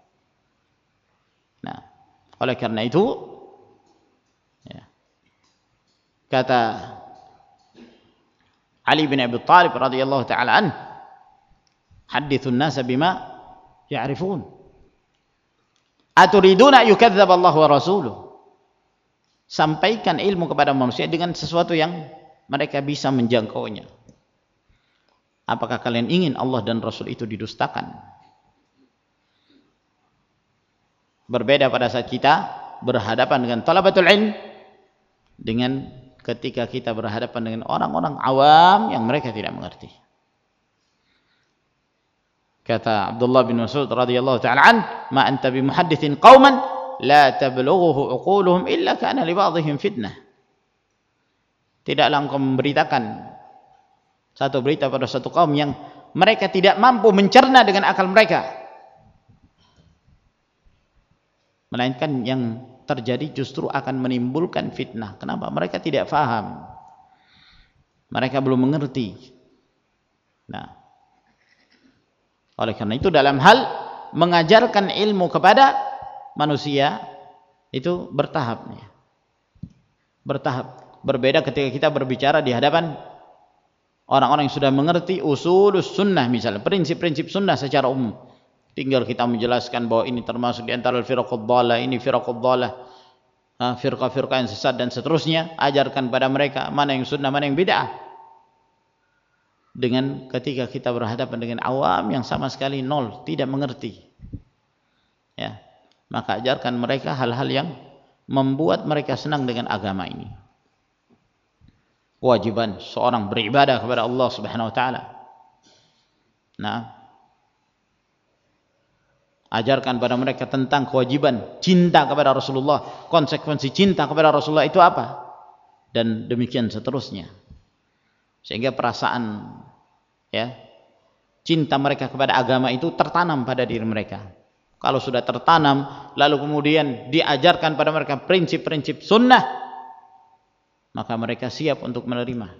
Nah, oleh karena itu ya, kata Ali bin Abi Thalib radhiyallahu taala an, hadithun nasa bima ya'rifun. Aturiduna yukadzdzab Allah wa rasuluh. Sampaikan ilmu kepada manusia dengan sesuatu yang mereka bisa menjangkaunya. Apakah kalian ingin Allah dan Rasul itu didustakan? Berbeda pada saat kita berhadapan dengan talabatul ilm dengan ketika kita berhadapan dengan orang-orang awam yang mereka tidak mengerti. Kata Abdullah bin Mas'ud radhiyallahu ta'ala an, ma anta bimuhaddithin qauman la tablughuhu uquluhum illa kana li ba'dihim fitnah. Tidaklah engkau memberitakan satu berita pada satu kaum yang mereka tidak mampu mencerna dengan akal mereka, melainkan yang terjadi justru akan menimbulkan fitnah. Kenapa? Mereka tidak faham, mereka belum mengerti. Nah, oleh karena itu dalam hal mengajarkan ilmu kepada manusia itu bertahap, bertahap. Berbeda ketika kita berbicara di hadapan orang-orang yang sudah mengerti usulus sunnah, misalnya prinsip-prinsip sunnah secara umum. Tinggal kita menjelaskan bahwa ini termasuk di antara firqah dhalah, ini firqah dhalah, firqah-firqah yang sesat dan seterusnya. Ajarkan pada mereka mana yang sunnah, mana yang bid'ah. Dengan ketika kita berhadapan dengan awam yang sama sekali nol, tidak mengerti, ya, maka ajarkan mereka hal-hal yang membuat mereka senang dengan agama ini. Kewajiban seorang beribadah kepada Allah Subhanahu wa taala. Nah, ajarkan pada mereka tentang kewajiban cinta kepada Rasulullah, konsekuensi cinta kepada Rasulullah itu apa, dan demikian seterusnya, sehingga perasaan ya cinta mereka kepada agama itu tertanam pada diri mereka. Kalau sudah tertanam, lalu kemudian diajarkan pada mereka prinsip-prinsip sunnah, maka mereka siap untuk menerima.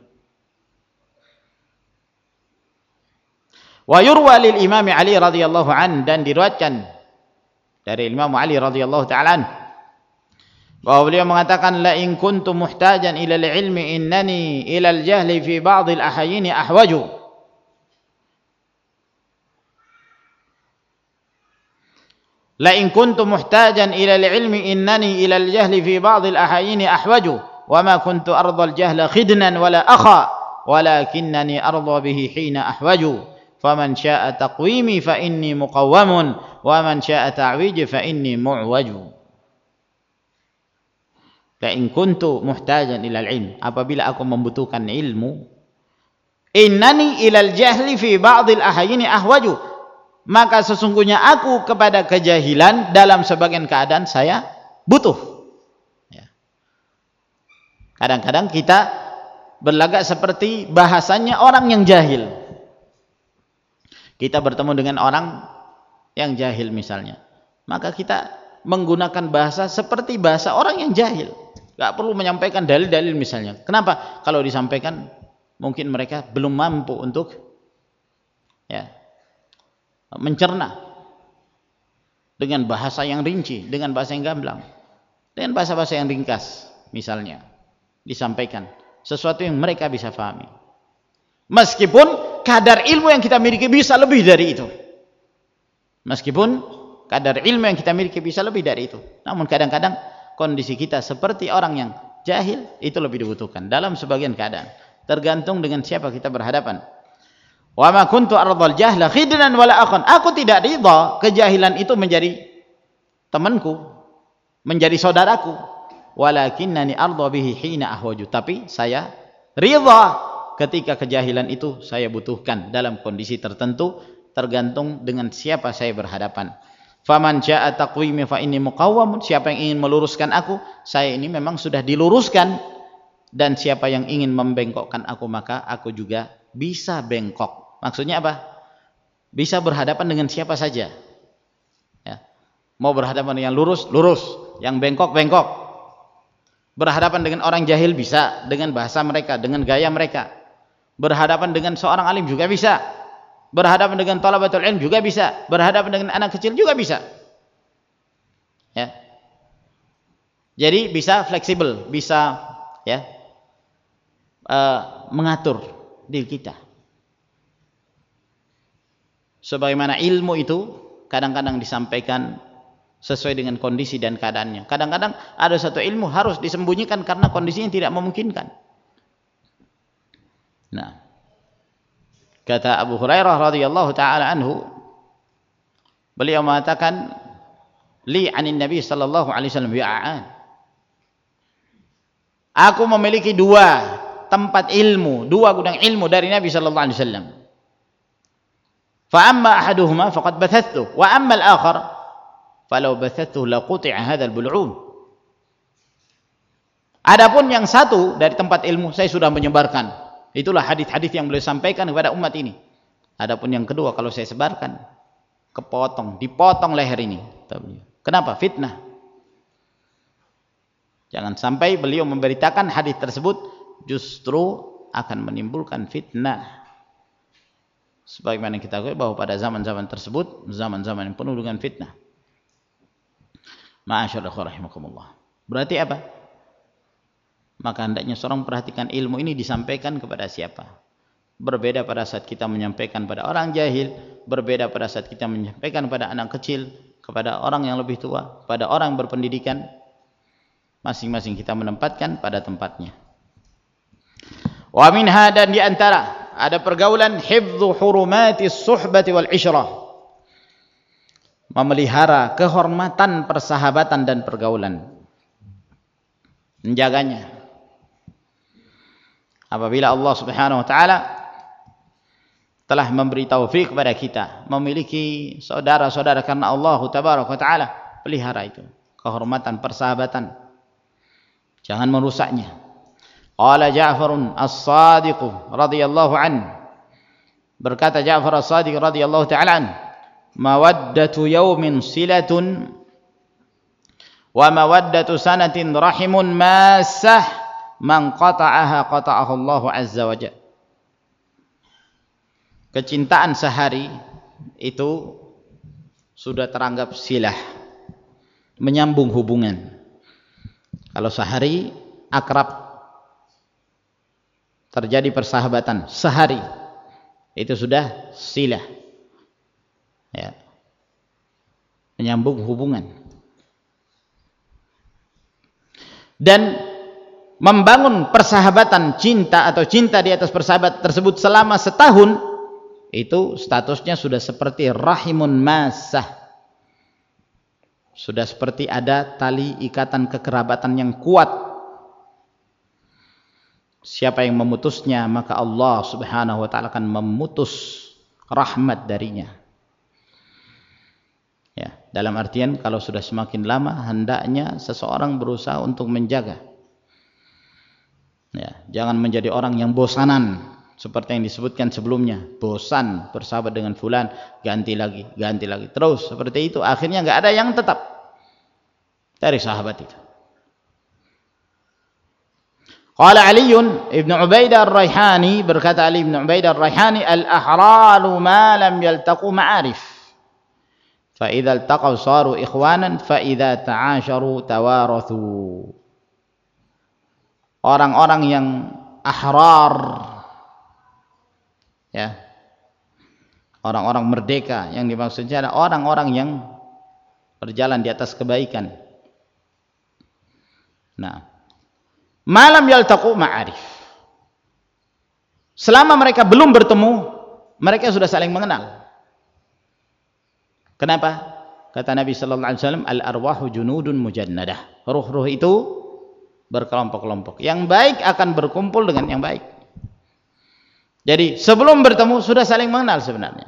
Wa yurwa lil Imam Ali radhiyallahu an, dan diriwayatkan dari Imam Ali radhiyallahu ta'ala an bahwa beliau mengatakan, la in kuntu muhtajan ila al-ilmi innani ila al-jahli fi ba'd al-ahyin ahwaju. La in kuntu muhtajan ila al-ilmi innani ila al-jahli fi ba'd al-ahyin ahwaju. وما كنت أرضى الجهل خدنا ولا أخا ولكنني أرضى به حين أحوج فمن شاء تقويمي فإني مقوم ومن شاء تعويج فإني معوج. فإن كنت محتاجا إلى العلم, apabila aku membutuhkan ilmu, innani ilal jahli fi ba'dil ahyani ahwaju, maka sesungguhnya aku kepada kejahilan dalam sebagian keadaan saya butuh. Kadang-kadang kita berlagak seperti bahasanya orang yang jahil. Kita bertemu dengan orang yang jahil misalnya, maka kita menggunakan bahasa seperti bahasa orang yang jahil. Gak perlu menyampaikan dalil-dalil misalnya. Kenapa? Kalau disampaikan mungkin mereka belum mampu untuk ya mencerna dengan bahasa yang rinci, dengan bahasa yang gamblang, dengan bahasa-bahasa yang ringkas misalnya. Disampaikan sesuatu yang mereka bisa pahami, meskipun kadar ilmu yang kita miliki bisa lebih dari itu, meskipun kadar ilmu yang kita miliki bisa lebih dari itu, namun kadang-kadang kondisi kita seperti orang yang jahil itu lebih dibutuhkan dalam sebagian keadaan, tergantung dengan siapa kita berhadapan. Wa ma kuntu ardhal jahla khidnan wala akhan, aku tidak ridha kejahilan itu menjadi temanku, menjadi saudaraku. Walakinnani ardha bihi hina ahwaju, tapi saya ridha ketika kejahilan itu saya butuhkan dalam kondisi tertentu, tergantung dengan siapa saya berhadapan. Faman jaa taqwimi fa inni muqawwam, siapa yang ingin meluruskan aku, saya ini memang sudah diluruskan dan siapa yang ingin membengkokkan aku maka aku juga bisa bengkok. Maksudnya apa? Bisa berhadapan dengan siapa saja. Ya. Mau berhadapan dengan lurus, lurus. Yang bengkok, bengkok. Berhadapan dengan orang jahil bisa, dengan bahasa mereka, dengan gaya mereka. Berhadapan dengan seorang alim juga bisa. Berhadapan dengan talabatul ilm juga bisa. Berhadapan dengan anak kecil juga bisa. Ya. Jadi bisa fleksibel, bisa ya uh, mengatur diri kita. Sebagaimana ilmu itu kadang-kadang disampaikan sesuai dengan kondisi dan keadaannya. Kadang-kadang ada satu ilmu harus disembunyikan karena kondisinya tidak memungkinkan. Nah, kata Abu Hurairah radhiyallahu taala anhu, beliau mengatakan, "Li 'anin Nabi sallallahu alaihi wasallam bi'an." Aku memiliki dua tempat ilmu, dua gudang ilmu dari Nabi sallallahu alaihi wasallam. Fa amma ahaduhuma faqad bathathu wa amma al-akhar falau bathathu laquti'a hadzal bul'um. Adapun yang satu dari tempat ilmu saya sudah menyebarkan. Itulah hadis-hadis yang beliau sampaikan kepada umat ini. Adapun yang kedua kalau saya sebarkan kepotong, dipotong leher ini. Kenapa? Fitnah. Jangan sampai beliau memberitakan hadis tersebut justru akan menimbulkan fitnah. Sebagaimana kita ketahui bahwa pada zaman-zaman tersebut zaman-zaman yang penuh dengan fitnah. Ma'asyarallah rahimakumullah. Berarti apa? Maka hendaknya seorang perhatikan ilmu ini disampaikan kepada siapa. Berbeda pada saat kita menyampaikan pada orang jahil, berbeda pada saat kita menyampaikan pada anak kecil, kepada orang yang lebih tua, pada orang berpendidikan. Masing-masing kita menempatkan pada tempatnya. Wa minha, dan di antara ada pergaulan hifdzu hurumatis suhbati wal isyrah. Memelihara kehormatan persahabatan dan pergaulan. Menjaganya. Apabila Allah Subhanahu wa taala telah memberi taufik kepada kita memiliki saudara-saudara karena Allah Tabaraka wa taala, pelihara itu kehormatan persahabatan. Jangan merusaknya. Qala Ja'farun As-Sadiq radhiyallahu an. Berkata Ja'far As-Sadiq radhiyallahu ta'ala an, mawaddatu yawmin silatun wa mawaddatu sanatin rahimun masah man qata'aha qata'ahu Allah azza wa jalla. Kecintaan sehari itu sudah teranggap silah, menyambung hubungan. Kalau sehari akrab, terjadi persahabatan sehari, itu sudah silah, ya, menyambung hubungan. Dan membangun persahabatan cinta atau cinta di atas persahabatan tersebut selama setahun, itu statusnya sudah seperti rahimun masah. Sudah seperti ada tali ikatan kekerabatan yang kuat. Siapa yang memutusnya, maka Allah Subhanahu wa taala akan memutus rahmat darinya. Ya, dalam artian kalau sudah semakin lama hendaknya seseorang berusaha untuk menjaga. Ya, jangan menjadi orang yang bosanan seperti yang disebutkan sebelumnya. Bosan bersahabat dengan fulan, ganti lagi, ganti lagi. Terus seperti itu, akhirnya enggak ada yang tetap dari sahabat itu. Qala Ali ibn Ubaidah Ar-Raihani, berkata Ali ibn Ubaidah Ar-Raihani, al-ahralu ma lam yaltaqu ma'arif. Fa idza iltaqaw saru ikhwanan fa idza ta'asharu tawarathu. Orang-orang yang ahrar, ya, orang-orang merdeka, yang dimaksudnya adalah orang-orang yang berjalan di atas kebaikan. Nah, malam yaltaqu ma'arif, selama mereka belum bertemu, mereka sudah saling mengenal. Kenapa? Kata Nabi sallallahu alaihi wasallam, al-arwahu junudun mujannadah. Ruh-ruh itu berkelompok-kelompok. Yang baik akan berkumpul dengan yang baik. Jadi sebelum bertemu sudah saling mengenal sebenarnya.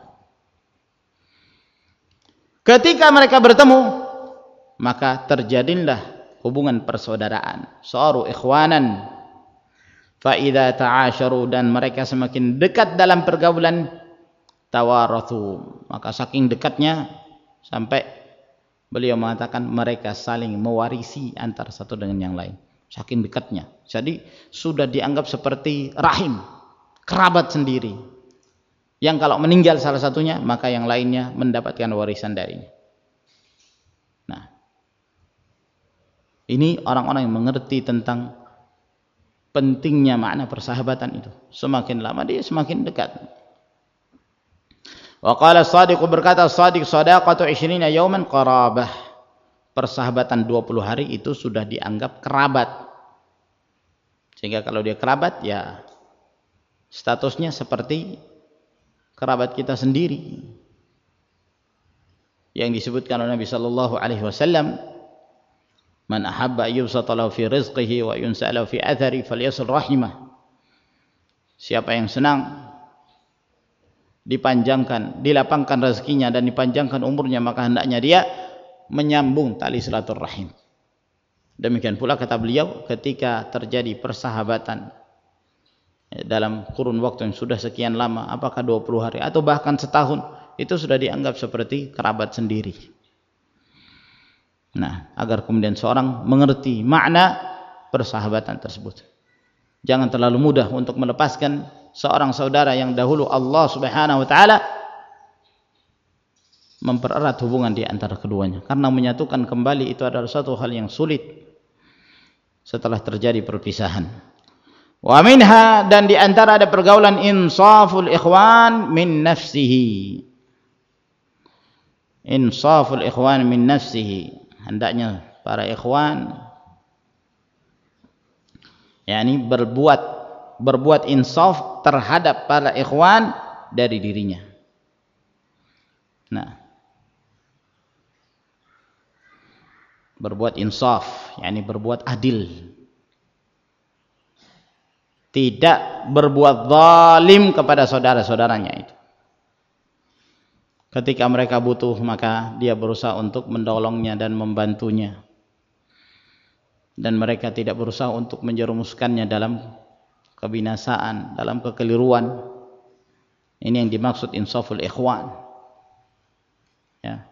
Ketika mereka bertemu, maka terjadilah hubungan persaudaraan. Saru ikhwanan. fa idza ta'asyaru, dan mereka semakin dekat dalam pergaulan, tawarathu, maka saking dekatnya sampai beliau mengatakan mereka saling mewarisi antara satu dengan yang lain, saking dekatnya. Jadi sudah dianggap seperti rahim, kerabat sendiri, yang kalau meninggal salah satunya maka yang lainnya mendapatkan warisan darinya. Nah, ini orang-orang yang mengerti tentang pentingnya makna persahabatan itu. Semakin lama dia semakin dekat. Wa qala as-Shadiq, berkata as-Shadiq, sadaqatu ishrina yawman qarabah. Persahabatan dua puluh hari itu sudah dianggap kerabat. Sehingga kalau dia kerabat, ya statusnya seperti kerabat kita sendiri. Yang disebutkan oleh Nabi sallallahu alaihi wasallam, man ahabba yubsata lahu fi rizqihi wa yunsa'ala fi athari falyasil rahimah. Siapa yang senang dipanjangkan, dilapangkan rezekinya dan dipanjangkan umurnya, maka hendaknya dia menyambung tali silaturahim. Demikian pula kata beliau, ketika terjadi persahabatan dalam kurun waktu yang sudah sekian lama, apakah dua puluh hari atau bahkan setahun, itu sudah dianggap seperti kerabat sendiri. Nah, agar kemudian seorang mengerti makna persahabatan tersebut. Jangan terlalu mudah untuk melepaskan seorang saudara yang dahulu Allah Subhanahu wa taala mempererat hubungan di antara keduanya, karena menyatukan kembali itu adalah suatu hal yang sulit setelah terjadi perpisahan. Wa minha, dan di antara ada pergaulan insaful ikhwan min nafsihi. Insaful ikhwan min nafsihi, hendaknya para ikhwan yakni berbuat berbuat insaf terhadap para ikhwan dari dirinya. Nah, berbuat insaf yakni berbuat adil, tidak berbuat zalim kepada saudara-saudaranya itu. Ketika mereka butuh, maka dia berusaha untuk menolongnya dan membantunya, dan mereka tidak berusaha untuk menjerumuskannya dalam kebinasaan, dalam kekeliruan. Ini yang dimaksud insaful ikhwan, ya.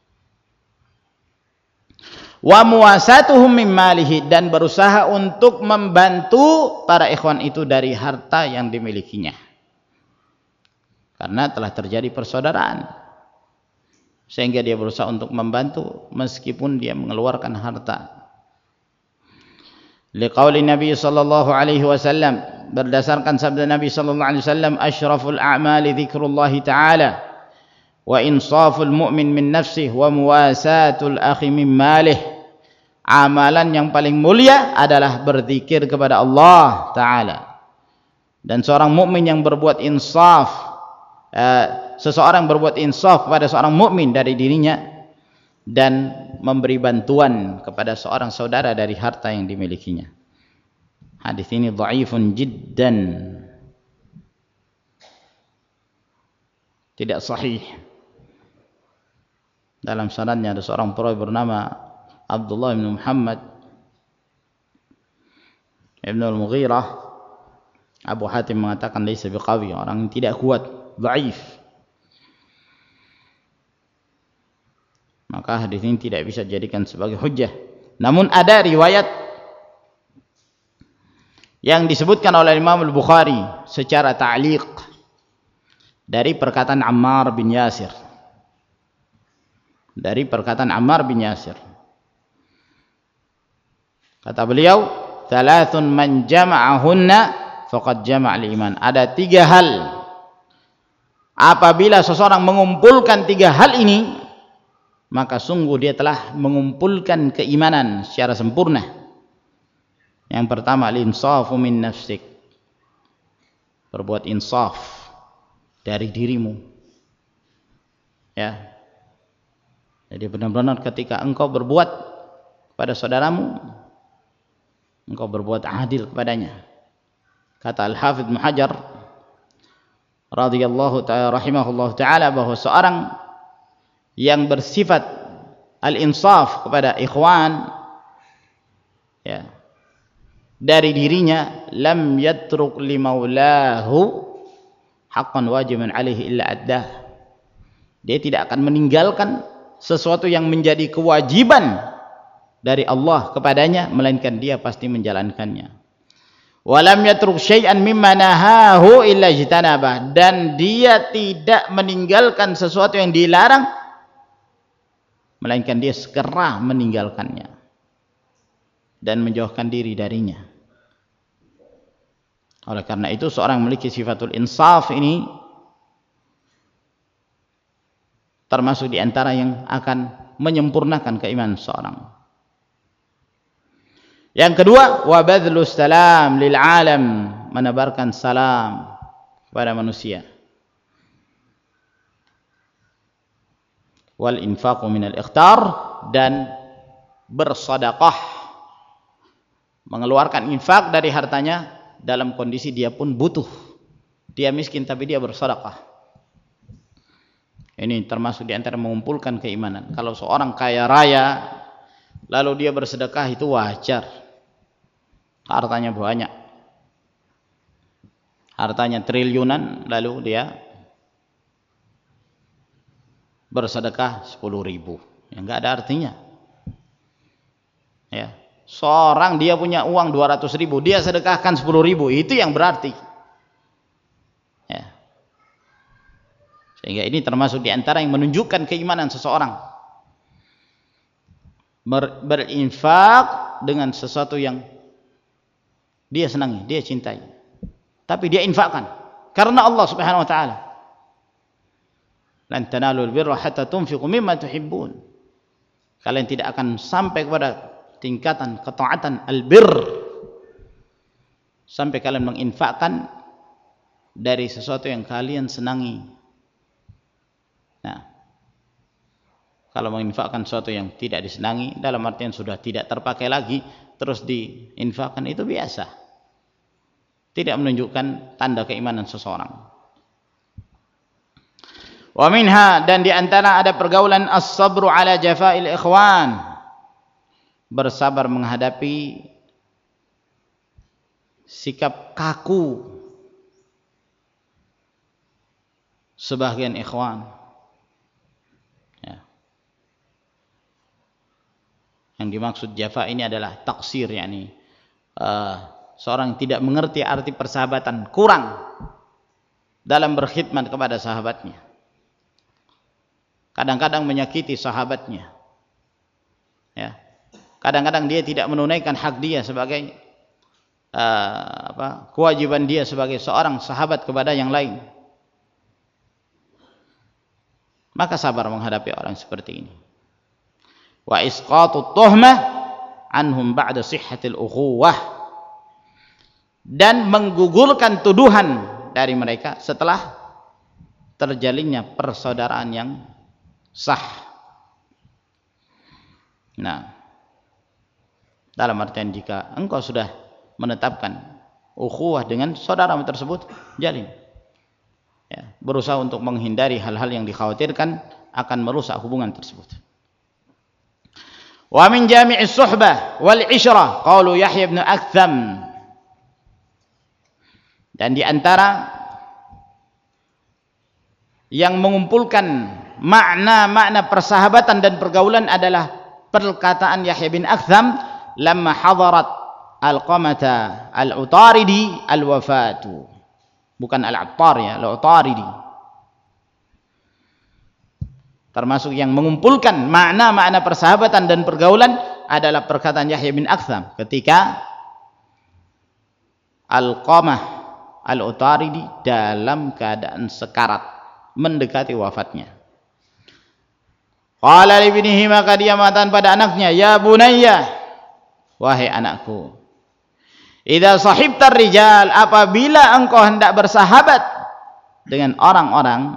Wa muwasatuhum min malihi, dan berusaha untuk membantu para ikhwan itu dari harta yang dimilikinya, karena telah terjadi persaudaraan, sehingga dia berusaha untuk membantu meskipun dia mengeluarkan harta. Liqauli Nabi sallallahu alaihi wasallam, berdasarkan sabda Nabi sallallahu alaihi wasallam, asyraful a'mali dzikrullah ta'ala wa insaful mu'min min nafsihi wa muwasatul akhi min malih. Amalan yang paling mulia adalah berzikir kepada Allah taala, dan seorang mukmin yang berbuat insaf, eh, seseorang berbuat insaf kepada seorang mukmin dari dirinya dan memberi bantuan kepada seorang saudara dari harta yang dimilikinya. Hadis ini dhaifun jiddan, tidak sahih. Dalam sanadnya ada seorang perawi bernama Abdullah bin Muhammad ibn al-Mughirah. Abu Hatim mengatakan laisa biqawi, orang yang tidak kuat, dhaif. Maka hadis ini tidak bisa dijadikan sebagai hujjah. Namun ada riwayat yang disebutkan oleh Imam Al-Bukhari secara ta'liq dari perkataan Ammar bin Yasir. Dari perkataan Ammar bin Yasir, kata beliau, "Thalathun man jama'ahunna faqad jama'al iman." Ada tiga hal, apabila seseorang mengumpulkan tiga hal ini, maka sungguh dia telah mengumpulkan keimanan secara sempurna. Yang pertama, al-insafu min nafsik, berbuat insaf dari dirimu, ya. Jadi benar-benar ketika engkau berbuat kepada saudaramu, engkau berbuat adil kepadanya. Kata Al-Hafidz Ibnu Hajar radhiyallahu ta'ala rahimahullah ta'ala, bahwa seorang yang bersifat al-insaf kepada ikhwan, ya, dari dirinya, lam yatruk li maulahu haqqan wajiban alaihi illa addah. Dia tidak akan meninggalkan sesuatu yang menjadi kewajiban dari Allah kepadanya, melainkan dia pasti menjalankannya. Walam yatruk syai'an mimma nahahu illa ijtanabah, dan dia tidak meninggalkan sesuatu yang dilarang melainkan dia segera meninggalkannya dan menjauhkan diri darinya. Oleh karena itu seorang memiliki sifatul insaf ini termasuk di antara yang akan menyempurnakan keimanan seorang. Yang kedua, wa badlus salam lil alam, menebarkan salam kepada manusia. Wal infaqu minal ikhtar, dan bersedekah, mengeluarkan infak dari hartanya dalam kondisi dia pun butuh. Dia miskin tapi dia bersedekah. Ini termasuk di antara mengumpulkan keimanan. Kalau seorang kaya raya lalu dia bersedekah, itu wajar. Hartanya banyak, hartanya triliunan, lalu dia bersedekah sepuluh ribu, ya nggak ada artinya. Ya, seorang dia punya uang dua ratus ribu, dia sedekahkan sepuluh ribu, itu yang berarti. Ya. Sehingga ini termasuk di antara yang menunjukkan keimanan seseorang, Ber, berinfak dengan sesuatu yang dia senangi, dia cintai, tapi dia infakkan karena Allah Subhanahu wa taala. Lan tanalul birra hatta tunfiqu mimma tuhibbun. Kalian tidak akan sampai kepada tingkatan ketaatan albir sampai kalian menginfakkan dari sesuatu yang kalian senangi. Nah, kalau menginfakkan sesuatu yang tidak disenangi, dalam artian sudah tidak terpakai lagi, terus diinfakkan, itu biasa, tidak menunjukkan tanda keimanan seseorang. Wa minha, dan di antara ada pergaulan as-sabru ala jafa'il ikhwan, bersabar menghadapi sikap kaku sebagian ikhwan. Ya. Yang dimaksud jafa ini adalah taksir, yakni uh, seorang tidak mengerti arti persahabatan, kurang dalam berkhidmat kepada sahabatnya, kadang-kadang menyakiti sahabatnya, ya, kadang-kadang dia tidak menunaikan hak dia sebagai uh, apa, kewajiban dia sebagai seorang sahabat kepada yang lain. Maka sabar menghadapi orang seperti ini. Wa isqatut tuhmah anhum ba'da sihhatil ukhuwah, dan menggugurkan tuduhan dari mereka setelah terjalinnya persaudaraan yang sah. Nah, dalam artian jika engkau sudah menetapkan ukhuwah dengan saudaramu tersebut, jalin. Ya, berusaha untuk menghindari hal-hal yang dikhawatirkan akan merusak hubungan tersebut. Wa min jami'is suhbah wal ishrah qaulu Yahya bin Aktham, dan di antara yang mengumpulkan makna-makna persahabatan dan pergaulan adalah perkataan Yahya bin Aktham lamma hadarat Alqamata al-Utaridi al-wafatu, bukan al-Attar, ya, al-Utaridi. Termasuk yang mengumpulkan makna-makna persahabatan dan pergaulan adalah perkataan Yahya bin Aktham ketika Alqamah al-Utaridi dalam keadaan sekarat, mendekati wafatnya. Qala li ibnihi, maka dia mengatakan pada anaknya, ya bunayya, wahai anakku, idza sahibtar rijal, apabila engkau hendak bersahabat dengan orang-orang,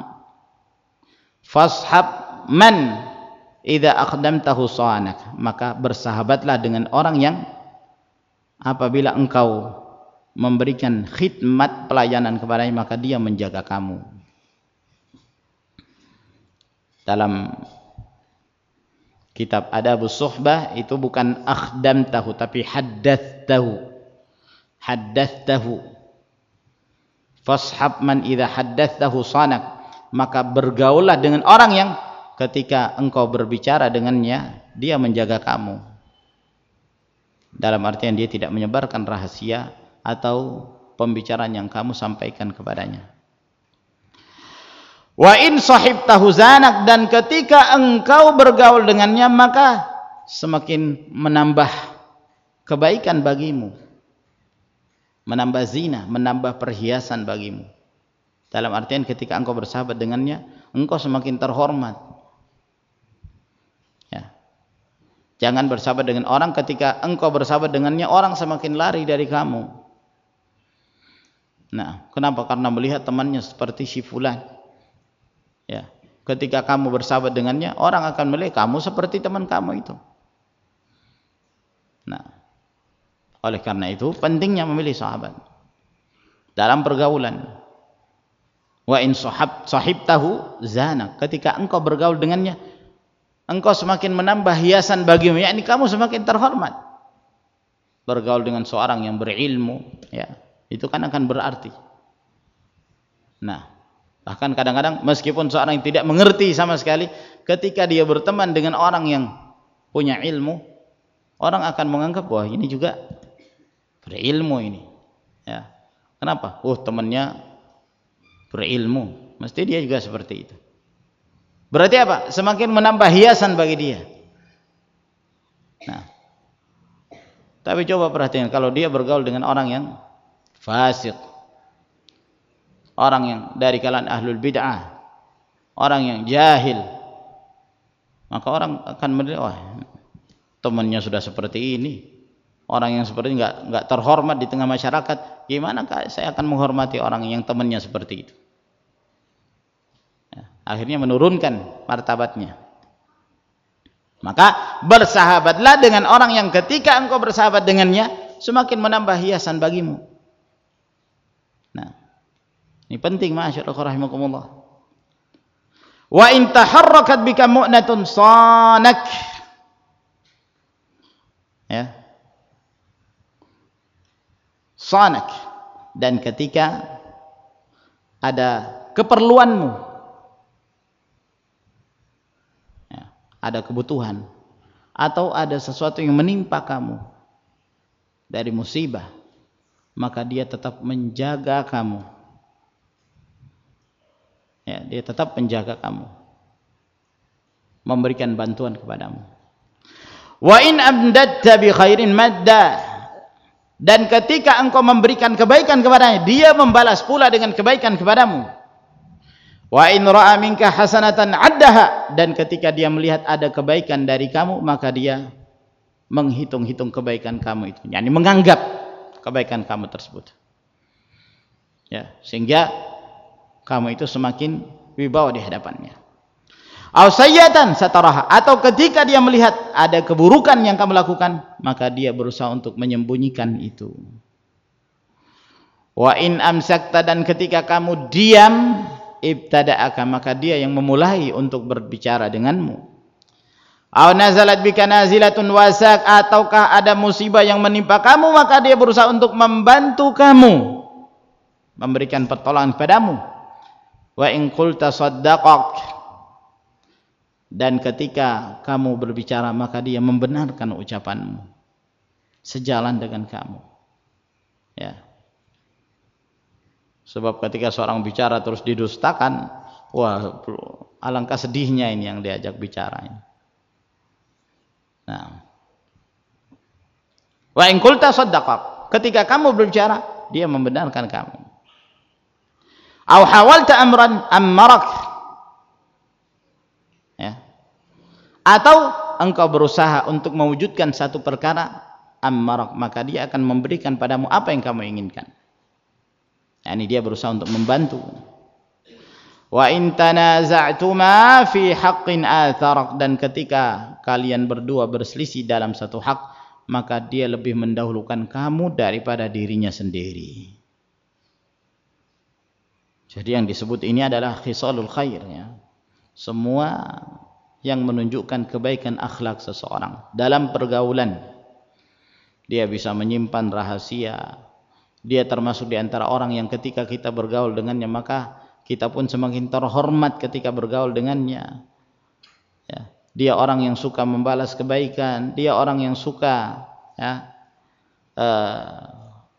fashab man idza aqdamtahu sanak, maka bersahabatlah dengan orang yang apabila engkau memberikan khidmat pelayanan kepadanya, maka dia menjaga kamu. Dalam kitab Adabus Suhbah itu bukan akhdamtahu tapi haddatstahu. haddathtahu fashab man idza haddathtahu sanak, maka bergaullah dengan orang yang ketika engkau berbicara dengannya dia menjaga kamu, dalam artian dia tidak menyebarkan rahasia atau pembicaraan yang kamu sampaikan kepadanya. Wa in sahibtahu zanak, dan ketika engkau bergaul dengannya maka semakin menambah kebaikan bagimu, menambah zina, menambah perhiasan bagimu. Dalam artian ketika engkau bersahabat dengannya, engkau semakin terhormat. Ya. Jangan bersahabat dengan orang ketika engkau bersahabat dengannya orang semakin lari dari kamu. Nah, kenapa? Karena melihat temannya seperti si fulan. Ya, ketika kamu bersahabat dengannya, orang akan melihat kamu seperti teman kamu itu. Nah, oleh karena itu pentingnya memilih sahabat dalam pergaulan. Wa in sahab sahibtahu zana, ketika engkau bergaul dengannya, engkau semakin menambah hiasan bagimu, yakni kamu semakin terhormat. Bergaul dengan seorang yang berilmu, ya, itu kan akan berarti. Nah, bahkan kadang-kadang meskipun seorang yang tidak mengerti sama sekali, ketika dia berteman dengan orang yang punya ilmu, orang akan menganggap wah ini juga berilmu ini. Ya. Kenapa? Oh, temannya berilmu, mesti dia juga seperti itu. Berarti apa? Semakin menambah hiasan bagi dia. Nah, tapi coba perhatikan kalau dia bergaul dengan orang yang fasik, orang yang dari kalangan ahlul bid'ah, orang yang jahil, maka orang akan melihat, wah temannya sudah seperti ini, orang yang seperti ini nggak nggak terhormat di tengah masyarakat, gimana saya akan menghormati orang yang temannya seperti itu? Ya, akhirnya menurunkan martabatnya. Maka bersahabatlah dengan orang yang ketika engkau bersahabat dengannya semakin menambah hiasan bagimu. Nah, ini penting, masyaallah rahimakumullah. Wa in taharrakat bika mu'natun sanak. Ya. Sanak, dan ketika ada keperluanmu, ya, ada kebutuhan atau ada sesuatu yang menimpa kamu dari musibah, maka dia tetap menjaga kamu. Ya, dia tetap menjaga kamu, memberikan bantuan kepadamu. Wa in amdatta bi khairin madda, dan ketika engkau memberikan kebaikan kepadanya, dia membalas pula dengan kebaikan kepadamu. Wa in ra'a minka hasanatan addaha, dan ketika dia melihat ada kebaikan dari kamu, maka dia menghitung-hitung kebaikan kamu itu, yakni menganggap kebaikan kamu tersebut. Ya, sehingga kamu itu semakin wibawa di hadapannya. Aw sayyatan sataraha, atau ketika dia melihat ada keburukan yang kamu lakukan, maka dia berusaha untuk menyembunyikan itu. Wa in amsakta, dan ketika kamu diam, ibtada'aka, maka dia yang memulai untuk berbicara denganmu. Aw nazalat bika nazilatun wasak, ataukah ada musibah yang menimpa kamu, maka dia berusaha untuk membantu kamu, memberikan pertolongan kepadamu. Wa in qulta saddaqak, dan ketika kamu berbicara maka dia membenarkan ucapanmu, sejalan dengan kamu. Ya. Sebab ketika seorang bicara terus didustakan, wah, alangkah sedihnya ini yang diajak bicara ini. Nah, wa in qulta saddaqak, ketika kamu berbicara dia membenarkan kamu. Aw hawalta amran ammarak, ya, atau engkau berusaha untuk mewujudkan satu perkara, ammarak, maka dia akan memberikan padamu apa yang kamu inginkan. Nah, ini dia berusaha untuk membantu. Wa in tanaza'tuma fi haqqin atharak, dan ketika kalian berdua berselisih dalam satu hak, maka dia lebih mendahulukan kamu daripada dirinya sendiri. Jadi yang disebut ini adalah khisalul khair, ya. Semua yang menunjukkan kebaikan akhlak seseorang dalam pergaulan. Dia bisa menyimpan rahasia, dia termasuk di antara orang yang ketika kita bergaul dengannya maka kita pun semakin terhormat ketika bergaul dengannya. Ya. Dia orang yang suka membalas kebaikan, dia orang yang suka ya, uh,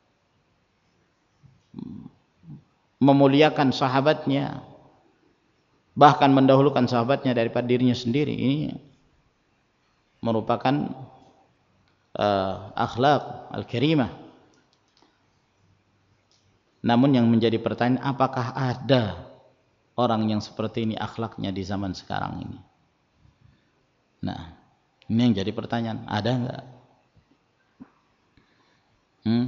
memuliakan sahabatnya, bahkan mendahulukan sahabatnya daripada dirinya sendiri. Ini merupakan uh, akhlak al-karimah. Namun yang menjadi pertanyaan, apakah ada orang yang seperti ini akhlaknya di zaman sekarang ini? Nah, ini yang jadi pertanyaan, ada enggak? Hmm?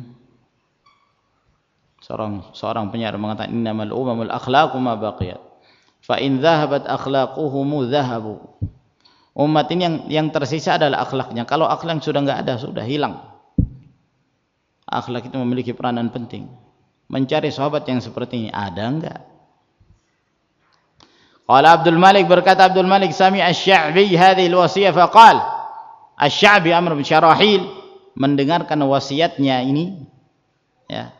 Seorang seorang penyair mengatakan innamal umamul akhlaqu ma baqiyat fa in dhahabat akhlaquhum dhahabu. Umat ini yang yang tersisa adalah akhlaknya. Kalau akhlak sudah enggak ada, sudah hilang. Akhlak itu memiliki peranan penting. Mencari sahabat yang seperti ini ada enggak? Qala Abdul Malik, berkata Abdul Malik, sami asy-Sya'bi hadhihi al-wasiyah faqal. Asy-Sya'bi Amr bin Syarahil mendengarkan wasiatnya ini, ya.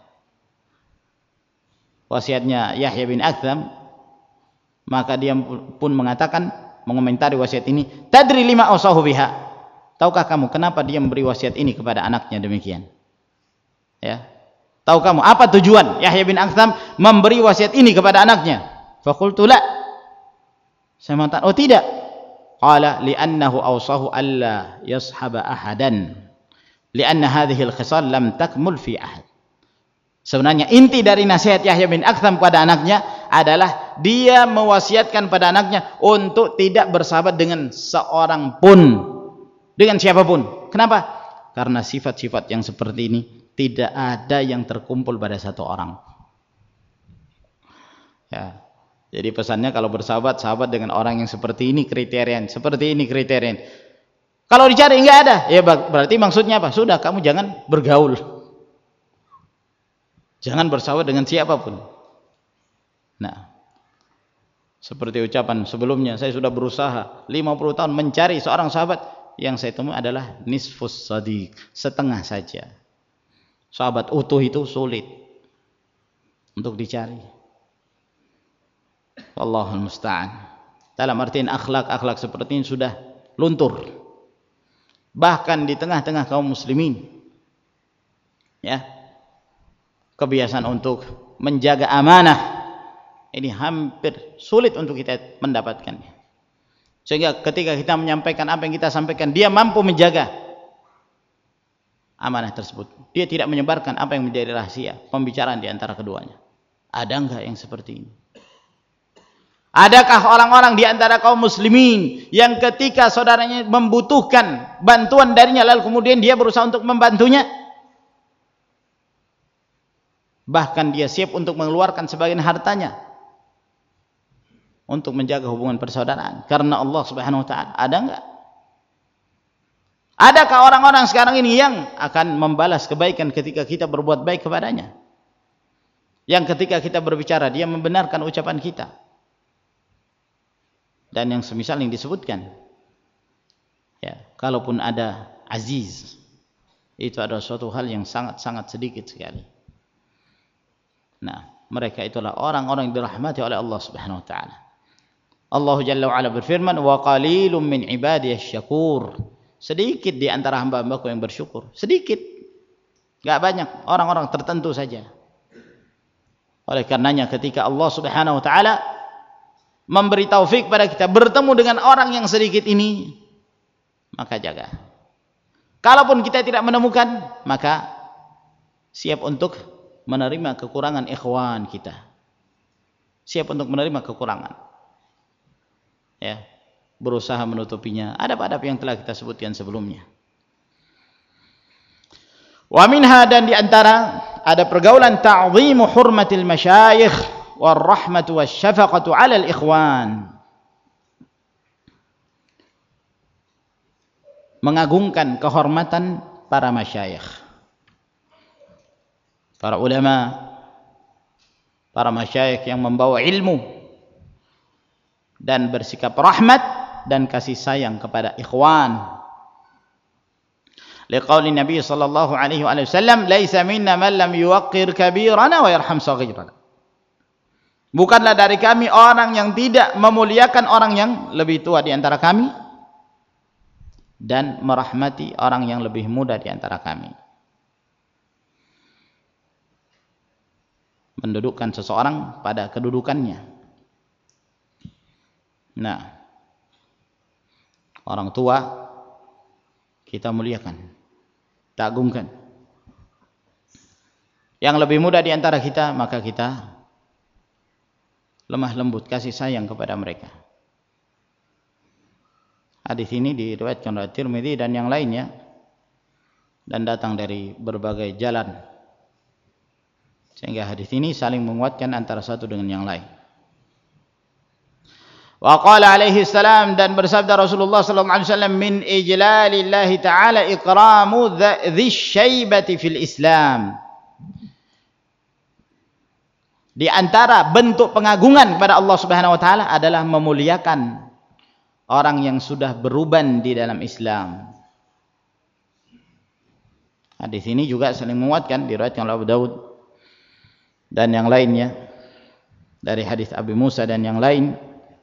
Wasiatnya Yahya bin Aktham, maka dia pun mengatakan, mengomentari wasiat ini, tadri lima awsahu biha. Tahukah kamu kenapa dia memberi wasiat ini kepada anaknya demikian? Ya. Tahu kamu apa tujuan Yahya bin Aktham memberi wasiat ini kepada anaknya? Faqultu la. Saya mengatakan, oh tidak. Qala li'annahu awsahu alla yashaba ahadan. Li'anna hadhihi al-khisal lam takmul fi ahad. Sebenarnya inti dari nasihat Yahya bin Aktham kepada anaknya adalah dia mewasiatkan pada anaknya untuk tidak bersahabat dengan seorang pun, dengan siapapun. Kenapa? Karena sifat-sifat yang seperti ini tidak ada yang terkumpul pada satu orang. Ya. Jadi pesannya kalau bersahabat, sahabat dengan orang yang seperti ini kriteria, seperti ini kriteria. Kalau dicari enggak ada, ya berarti maksudnya apa? Sudah, kamu jangan bergaul. Jangan bersahabat dengan siapapun. Nah, seperti ucapan sebelumnya, saya sudah berusaha lima puluh tahun mencari seorang sahabat, yang saya temui adalah nisfus sadiq, setengah saja. Sahabat utuh itu sulit untuk dicari. Wallahul musta'an. Dalam artian akhlak-akhlak seperti ini sudah luntur. Bahkan di tengah-tengah kaum muslimin, ya, kebiasaan untuk menjaga amanah ini hampir sulit untuk kita mendapatkannya. Sehingga ketika kita menyampaikan apa yang kita sampaikan, dia mampu menjaga amanah tersebut. Dia tidak menyebarkan apa yang menjadi rahasia pembicaraan di antara keduanya. Ada enggak yang seperti ini? Adakah orang-orang di antara kaum muslimin yang ketika saudaranya membutuhkan bantuan darinya lalu kemudian dia berusaha untuk membantunya? Bahkan dia siap untuk mengeluarkan sebagian hartanya untuk menjaga hubungan persaudaraan karena Allah Subhanahu wa taala. Ada enggak? Adakah orang-orang sekarang ini yang akan membalas kebaikan ketika kita berbuat baik kepadanya? Yang ketika kita berbicara, dia membenarkan ucapan kita. Dan yang semisal yang disebutkan. Ya, kalaupun ada aziz, itu adalah suatu hal yang sangat-sangat sedikit sekali. Nah, mereka itulah orang-orang yang dirahmati oleh Allah Subhanahu wa taala. Allah Jalla wa Ala berfirman, "Wa qalilum min ibadiyasy syakur." Sedikit di antara hamba-hambaku yang bersyukur. Sedikit. Enggak banyak, orang-orang tertentu saja. Oleh karenanya ketika Allah Subhanahu wa taala memberi taufik pada kita bertemu dengan orang yang sedikit ini, maka jaga. Kalaupun kita tidak menemukan, maka siap untuk menerima kekurangan ikhwan kita. Siap untuk menerima kekurangan. Ya. Berusaha menutupinya. Adab-adab yang telah kita sebutkan sebelumnya. Wa minha, dan di antara ada pergaulan ta'zimu hurmatil masyayikh war rahmatu wasyafaqatu 'alal ikhwan. Mengagungkan kehormatan para masyayikh. Para ulama, para masyayikh yang membawa ilmu dan bersikap rahmat dan kasih sayang kepada ikhwan. Liqauli Nabi sallallahu alaihi wasallam, "Laisa minna man lam yuwaqqir kabirana wa yarham saghirana." Bukanlah dari kami orang yang tidak memuliakan orang yang lebih tua di antara kami dan merahmati orang yang lebih muda di antara kami. Mendudukkan seseorang pada kedudukannya. Nah, orang tua kita muliakan, kita agungkan. Yang lebih muda di antara kita, maka kita lemah lembut, kasih sayang kepada mereka. Hadis ini diriwayatkan oleh Tirmidzi dan yang lainnya, dan datang dari berbagai jalan, sehingga hadis ini saling menguatkan antara satu dengan yang lain. Wa qala alaihi salam, dan bersabda Rasulullah sallallahu alaihi wasallam, min ijlalillahi ta'ala ikramu dzis syaibati fil Islam. Di antara bentuk pengagungan kepada Allah Subhanahu wa taala adalah memuliakan orang yang sudah beruban di dalam Islam. Hadis ini juga saling menguatkan, diriwayatkan oleh Abu Daud dan yang lainnya dari hadis Abi Musa dan yang lain,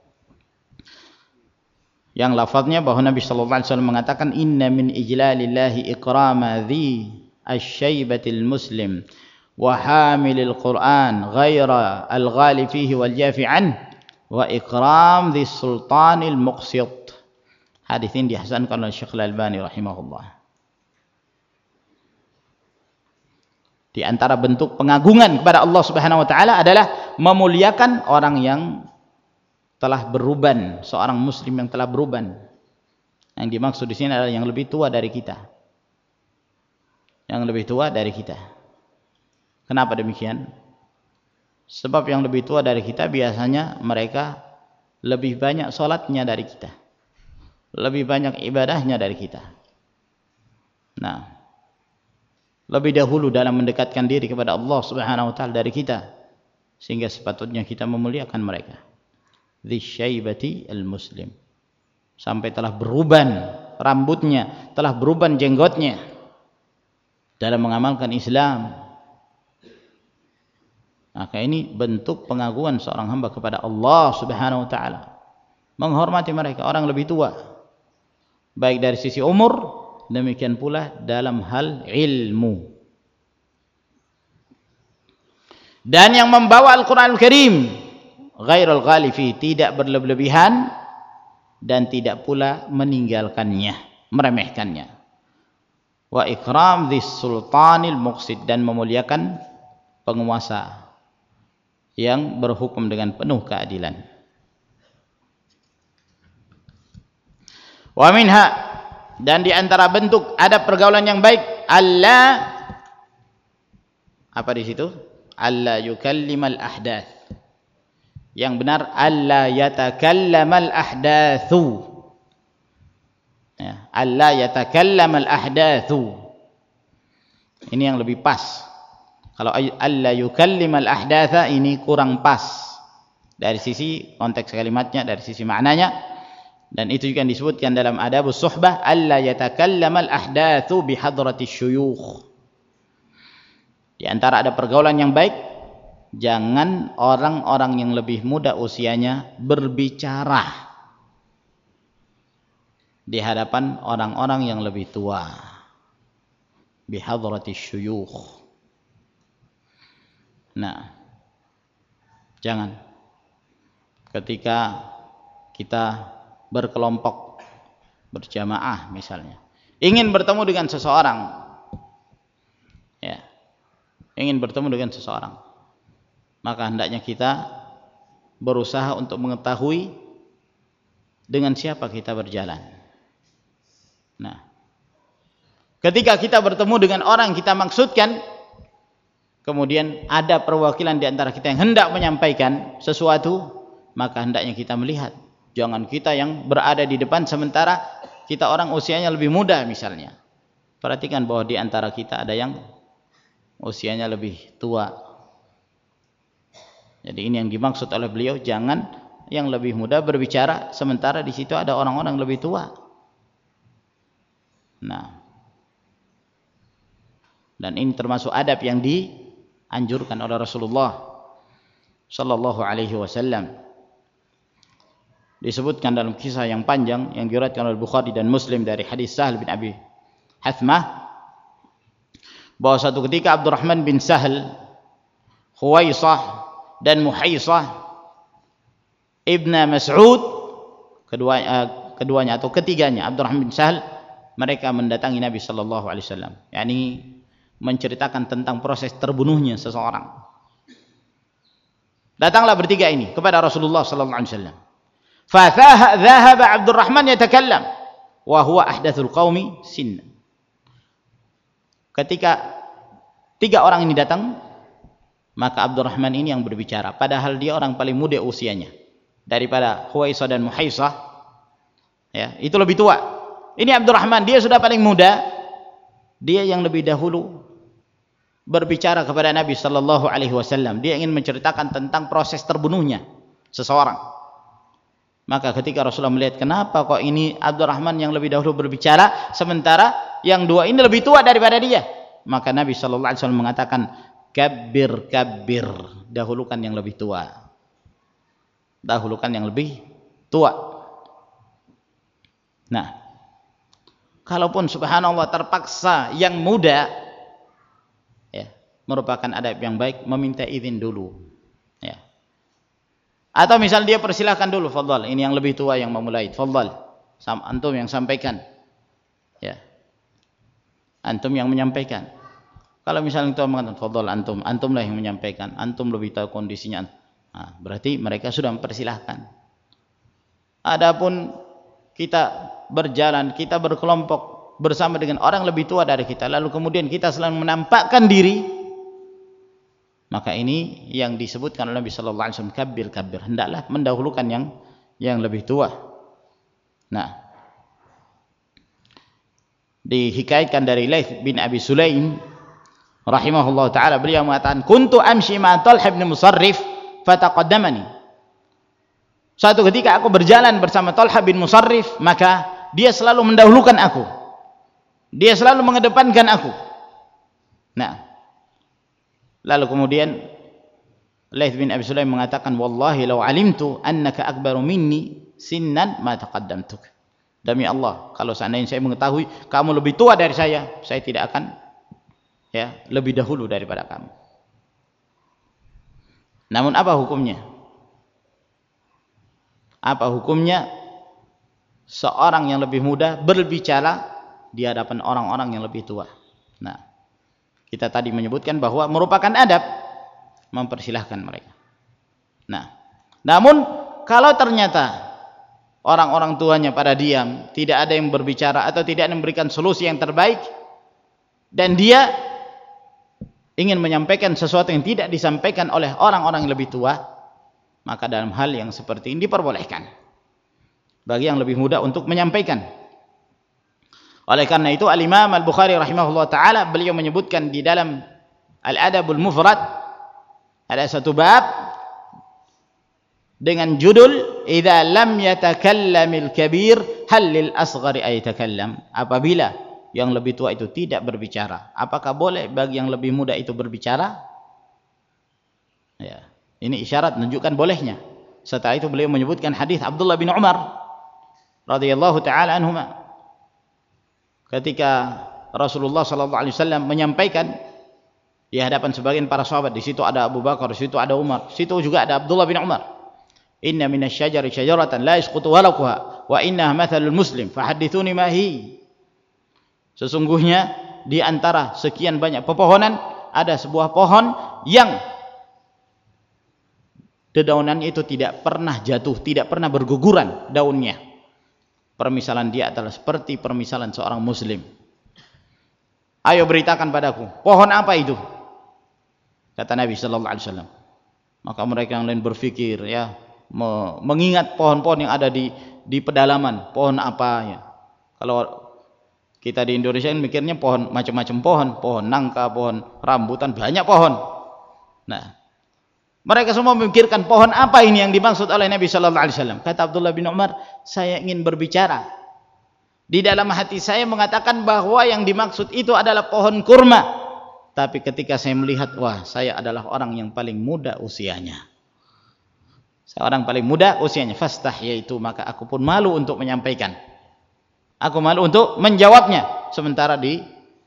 yang lafaznya bahwa Nabi sallallahu alaihi wasallam mengatakan, inna min ijlalillahi ikrama dhi asy-syaibatil muslim wa hamilil Qur'an ghaira al-ghali fihi wal jafi an wa ikram dhis sultanil muqsit. Hadis ini dihasankan oleh Syekh Al-Albani rahimahullah. Di antara bentuk pengagungan kepada Allah Subhanahu wa taala adalah memuliakan orang yang telah beruban, seorang muslim yang telah beruban. Yang dimaksud di sini adalah yang lebih tua dari kita. Yang lebih tua dari kita. Kenapa demikian? Sebab yang lebih tua dari kita biasanya mereka lebih banyak sholatnya dari kita, lebih banyak ibadahnya dari kita. Nah, lebih dahulu dalam mendekatkan diri kepada Allah Subhanahu wa taala dari kita, sehingga sepatutnya kita memuliakan mereka. Dzisyaibati al-muslim, sampai telah beruban rambutnya, telah beruban jenggotnya dalam mengamalkan Islam. Maka ini bentuk pengagungan seorang hamba kepada Allah Subhanahu wa taala. Menghormati mereka, orang lebih tua, baik dari sisi umur, demikian pula dalam hal ilmu. Dan yang membawa Al-Qur'anul Karim ghairul ghali fi, tidak berlebihan dan tidak pula meninggalkannya, meremehkannya. Wa ikram dzis sultanil muqsid, dan memuliakan penguasa yang berhukum dengan penuh keadilan. Wa minha, dan di antara bentuk ada pergaulan yang baik, alla, apa di situ? Alla yukallimal ahdath. Yang benar, alla yatakallamal ahdathu. Ya, alla yatakallamal ahdathu. Ini yang lebih pas. Kalau alla yukallimal ahdatha ini kurang pas dari sisi konteks kalimatnya, dari sisi maknanya, dan itu juga disebutkan dalam adabus suhbah, alla yatakallamal ahdathu bihadratis syuyukh. Di antara ada pergaulan yang baik, jangan orang-orang yang lebih muda usianya berbicara di hadapan orang-orang yang lebih tua. Bihadratis syuyukh. Nah, jangan ketika kita berkelompok, berjamaah misalnya, ingin bertemu dengan seseorang, ya, ingin bertemu dengan seseorang, maka hendaknya kita berusaha untuk mengetahui dengan siapa kita berjalan. Nah, ketika kita bertemu dengan orang yang kita maksudkan, kemudian ada perwakilan di antara kita yang hendak menyampaikan sesuatu, maka hendaknya kita melihat. Jangan kita yang berada di depan sementara kita orang usianya lebih muda misalnya. Perhatikan bahwa di antara kita ada yang usianya lebih tua. Jadi ini yang dimaksud oleh beliau, jangan yang lebih muda berbicara sementara di situ ada orang-orang lebih tua. Nah, Dan ini termasuk adab yang dianjurkan oleh Rasulullah sallallahu alaihi wasallam. Disebutkan dalam kisah yang panjang yang diriwayatkan oleh Bukhari dan Muslim dari hadis Sahal bin Abi Hathmah, bahwa suatu ketika Abdurrahman bin Sahal, Khuwaisah dan Muhaisah Ibnu Mas'ud, kedua, uh, keduanya atau ketiganya Abdurrahman bin Sahal, mereka mendatangi Nabi sallallahu alaihi wasallam, yakni menceritakan tentang proses terbunuhnya seseorang. Datanglah bertiga ini kepada Rasulullah sallallahu alaihi wasallam. Fa dhahaba Abdurrahman yatakallam wa huwa ahdathul qaumi sinna. Ketika tiga orang ini datang, maka Abdurrahman ini yang berbicara, padahal dia orang paling muda usianya daripada Khuwaisah dan Muhaisah. Ya, itu lebih tua. Ini Abdurrahman, dia sudah paling muda. Dia yang lebih dahulu berbicara kepada Nabi sallallahu alaihi wasallam. Dia ingin menceritakan tentang proses terbunuhnya seseorang. Maka ketika Rasulullah melihat, kenapa kok ini Abdurrahman yang lebih dahulu berbicara sementara yang dua ini lebih tua daripada dia? Maka Nabi sallallahu alaihi wasallam mengatakan, kabbir kabbir, dahulukan yang lebih tua. Dahulukan yang lebih tua. Nah, kalaupun subhanallah terpaksa yang muda, ya, merupakan adab yang baik meminta izin dulu, ya. Atau misal dia persilahkan dulu, fadhal, ini yang lebih tua yang memulai, fadhal, antum yang sampaikan, ya, antum yang menyampaikan. Kalau misalnya itu mengatakan, fadhal antum, antumlah yang menyampaikan, antum lebih tahu kondisinya, nah, berarti mereka sudah mempersilahkan. Adapun kita berjalan, kita berkelompok bersama dengan orang lebih tua dari kita, lalu kemudian kita selalu menampakkan diri, maka ini yang disebutkan oleh Nabi sallallahu alaihi wasallam, kabir kabir, hendaklah mendahulukan yang yang lebih tua. Nah, dihikaitkan dari Laits bin Abi Sulaim rahimahullah taala, beliau mengatakan, kuntu amshi ma Talha bin Musarrif fataqaddamani. Suatu ketika aku berjalan bersama Talha bin Musarrif, maka dia selalu mendahulukan aku, dia selalu mengedepankan aku. Nah, lalu kemudian Laits bin Abi Sulaim mengatakan, wallahi law alimtu annaka akbaru minni sinnan ma taqaddamtuk. Demi Allah, kalau seandainya saya mengetahui kamu lebih tua dari saya, saya tidak akan, ya, lebih dahulu daripada kamu. Namun apa hukumnya? Apa hukumnya seorang yang lebih muda berbicara di hadapan orang-orang yang lebih tua? Nah, kita tadi menyebutkan bahwa merupakan adab mempersilahkan mereka. Nah, namun kalau ternyata orang-orang tuanya pada diam, tidak ada yang berbicara atau tidak ada yang memberikan solusi yang terbaik, dan dia ingin menyampaikan sesuatu yang tidak disampaikan oleh orang-orang yang lebih tua, maka dalam hal yang seperti ini diperbolehkan bagi yang lebih muda untuk menyampaikan. Oleh karena itu Al-Imam Al-Bukhari rahimahullah ta'ala, beliau menyebutkan di dalam Al-Adabul Mufrad, ada satu bab dengan judul idza lam yatakallamil kabir hal lil asghari ay takallam. Apabila yang lebih tua itu tidak berbicara, apakah boleh bagi yang lebih muda itu berbicara? Ya, ini isyarat menunjukkan bolehnya. Setelah itu beliau menyebutkan hadis Abdullah bin Umar radhiyallahu taala anhuma, ketika Rasulullah sallallahu alaihi wasallam menyampaikan di hadapan sebagian para sahabat, di situ ada Abu Bakar, di situ ada Umar, di situ juga ada Abdullah bin Umar. Inna minasyajari syajaratan la yasqutu walaquha wa innaha mathalul muslim fahaddithuni ma hi. Sesungguhnya di antara sekian banyak pepohonan ada sebuah pohon yang dedaunannya itu tidak pernah jatuh, tidak pernah berguguran daunnya. Permisalan dia adalah seperti permisalan seorang muslim. Ayo beritakan padaku, pohon apa itu? Kata Nabi sallallahu alaihi wasallam. Maka mereka yang lain berpikir, ya, mengingat pohon-pohon yang ada di di pedalaman, pohon apa ya. Kalau kita di Indonesia kan mikirnya pohon macam-macam pohon, pohon nangka, pohon rambutan, banyak pohon. Nah, mereka semua memikirkan pohon apa ini yang dimaksud oleh Nabi sallallahu alaihi wasallam. Kata Abdullah bin Umar, saya ingin berbicara. Di dalam hati saya mengatakan bahwa yang dimaksud itu adalah pohon kurma. tapi ketika saya melihat, wah, saya adalah orang yang paling muda usianya. Seorang paling muda usianya, fastahyaitu, maka aku pun malu untuk menyampaikan. Aku malu untuk menjawabnya. Sementara di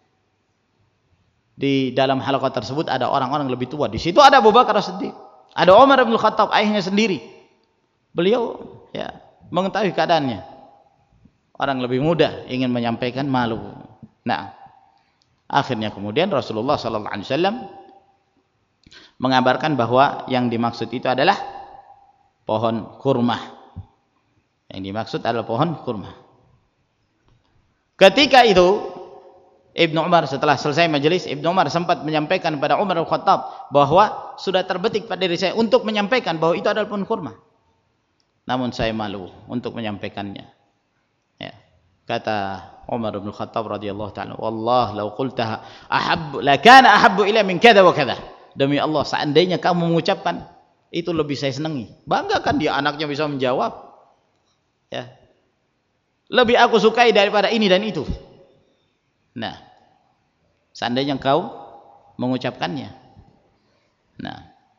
di dalam halaqah tersebut ada orang-orang lebih tua. Di situ ada Abu Bakar As-Siddiq, ada Umar bin Khattab, ayahnya sendiri. Beliau ya mengetahui keadaannya. Orang lebih muda ingin menyampaikan, malu. Nah, akhirnya kemudian Rasulullah sallallahu alaihi wasallam mengabarkan bahwa yang dimaksud itu adalah pohon kurma. Yang dimaksud adalah pohon kurma. Ketika itu Ibnu Umar, setelah selesai majelis, Ibnu Umar sempat menyampaikan kepada Umar Al-Khattab bahwa sudah terbetik pada diri saya untuk menyampaikan bahwa itu adalah pohon kurma. Namun saya malu untuk menyampaikannya. Ya. Kata Umar bin Khattab radhiyallahu ta'ala, wallah law qultaha ahabbu lakana ahabbu ila min kadza wa kadza. Demi Allah, seandainya kamu mengucapkan itu lebih saya senangi. Banggakan dia anaknya bisa menjawab. Ya. Lebih aku sukai daripada ini dan itu. Nah, seandainya kau mengucapkannya. Nah,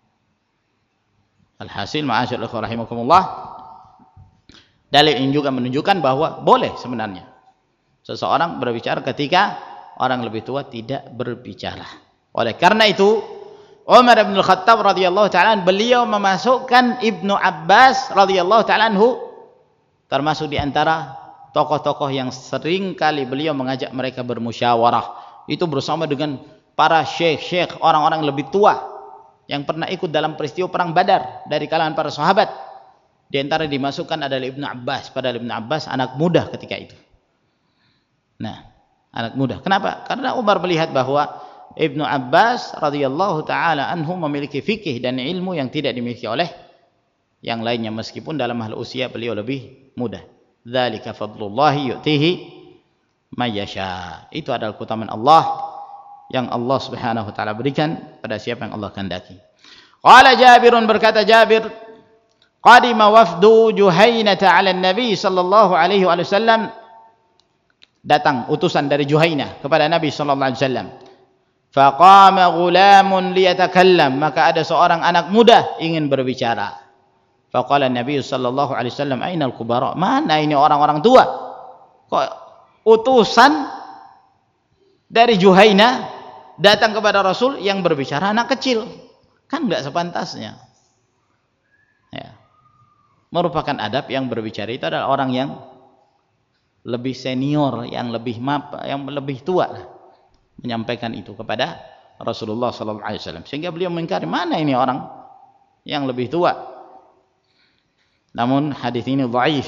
alhasil ma'asyar ikhwan rahimakumullah, dalil ini juga menunjukkan bahwa boleh sebenarnya seseorang berbicara ketika orang lebih tua tidak berbicara. Oleh karena itu Umar bin Khattab radhiyallahu ta'ala beliau memasukkan Ibnu Abbas radhiyallahu ta'ala anhu termasuk di antara tokoh-tokoh yang sering kali beliau mengajak mereka bermusyawarah. Itu bersama dengan para syekh-syekh, orang-orang lebih tua yang pernah ikut dalam peristiwa perang Badar dari kalangan para sahabat. Di antara dimasukkan adalah Ibnu Abbas. Padahal Ibnu Abbas anak muda ketika itu. Nah, anak muda. Kenapa? Karena Umar melihat bahwa Ibnu Abbas radhiyallahu taala anhu memiliki fikih dan ilmu yang tidak dimiliki oleh yang lainnya, meskipun dalam hal usia beliau lebih muda. Dzalika fadlullahi yu'tihi may yasha. Itu adalah keutamaan Allah yang Allah Subhanahu wa taala berikan pada siapa yang Allah kehendaki. Qala Jabirun, berkata Jabir, qadima wafdu Juhainah 'ala Nabi sallallahu alaihi wasallam, datang utusan dari Juhainah kepada Nabi sallallahu alaihi wasallam. Faqama ghulamun liyatakallam, maka ada seorang anak muda ingin berbicara. Faqala Nabi sallallahu alaihi wasallam, aina al-kubara? Mana ini orang-orang tua? Kok utusan dari Juhainah datang kepada Rasul yang berbicara anak kecil? Kan enggak sepantasnya. Ya. Merupakan adab yang berbicara itu adalah orang yang lebih senior, yang lebih map, yang lebih tua lah, menyampaikan itu kepada Rasulullah sallallahu alaihi wasallam. Sehingga beliau mengingkari, mana ini orang yang lebih tua? Namun hadis ini dhaif.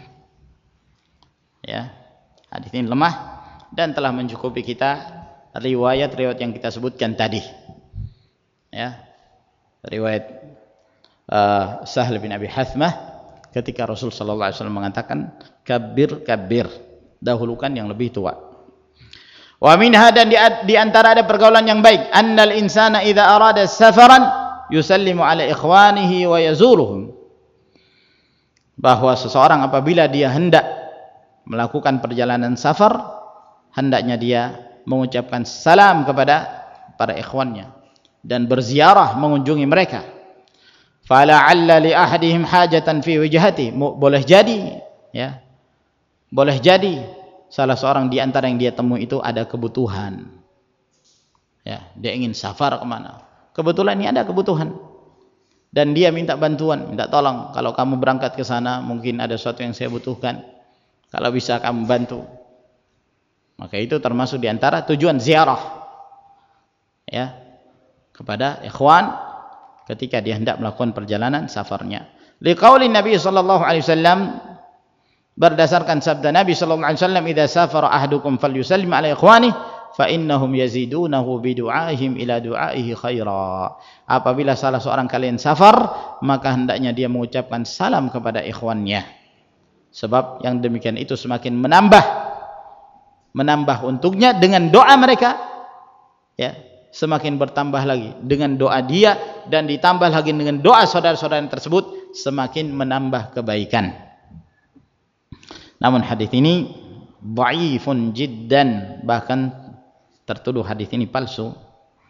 Ya. Hadis ini lemah dan telah mencukupi kita riwayat-riwayat yang kita sebutkan tadi. Ya. Riwayat uh, Sahl bin Abi Hathmah ketika Rasul sallallahu alaihi wasallam mengatakan kabir kabir, dahulukan yang lebih tua. Wa minha, dan di, di antara ada pergaulan yang baik, annal insana idza arada safaran yusallimu ala ikhwanihi wa yazuruhum, bahwa seseorang apabila dia hendak melakukan perjalanan safar, hendaknya dia mengucapkan salam kepada para ikhwannya dan berziarah mengunjungi mereka. Fala'alla li ahadihim hajatan fi wajhati, boleh jadi ya, boleh jadi salah seorang di antara yang dia temui itu ada kebutuhan. Ya, dia ingin safar kemana? Kebetulan ini ada kebutuhan. Dan dia minta bantuan, minta tolong. Kalau kamu berangkat ke sana, mungkin ada sesuatu yang saya butuhkan. Kalau bisa kamu bantu. Maka itu termasuk di antara tujuan ziarah. Ya, kepada ikhwan ketika dia hendak melakukan perjalanan safarnya. Liqaulin Nabi sallallahu alaihi wasallam, berdasarkan sabda Nabi sallallahu alaihi wasallam, idza safara ahadukum falyusallim ala ikhwanihi fa innahum yazidunahu bi du'aihim ila du'aihi khaira. Apabila salah seorang kalian safar, maka hendaknya dia mengucapkan salam kepada ikhwannya, sebab yang demikian itu semakin menambah menambah untuknya dengan doa mereka, ya, semakin bertambah lagi dengan doa dia, dan ditambah lagi dengan doa saudara-saudara tersebut, semakin menambah kebaikan. Namun hadis ini dhaifun jiddan, bahkan tertuduh hadis ini palsu,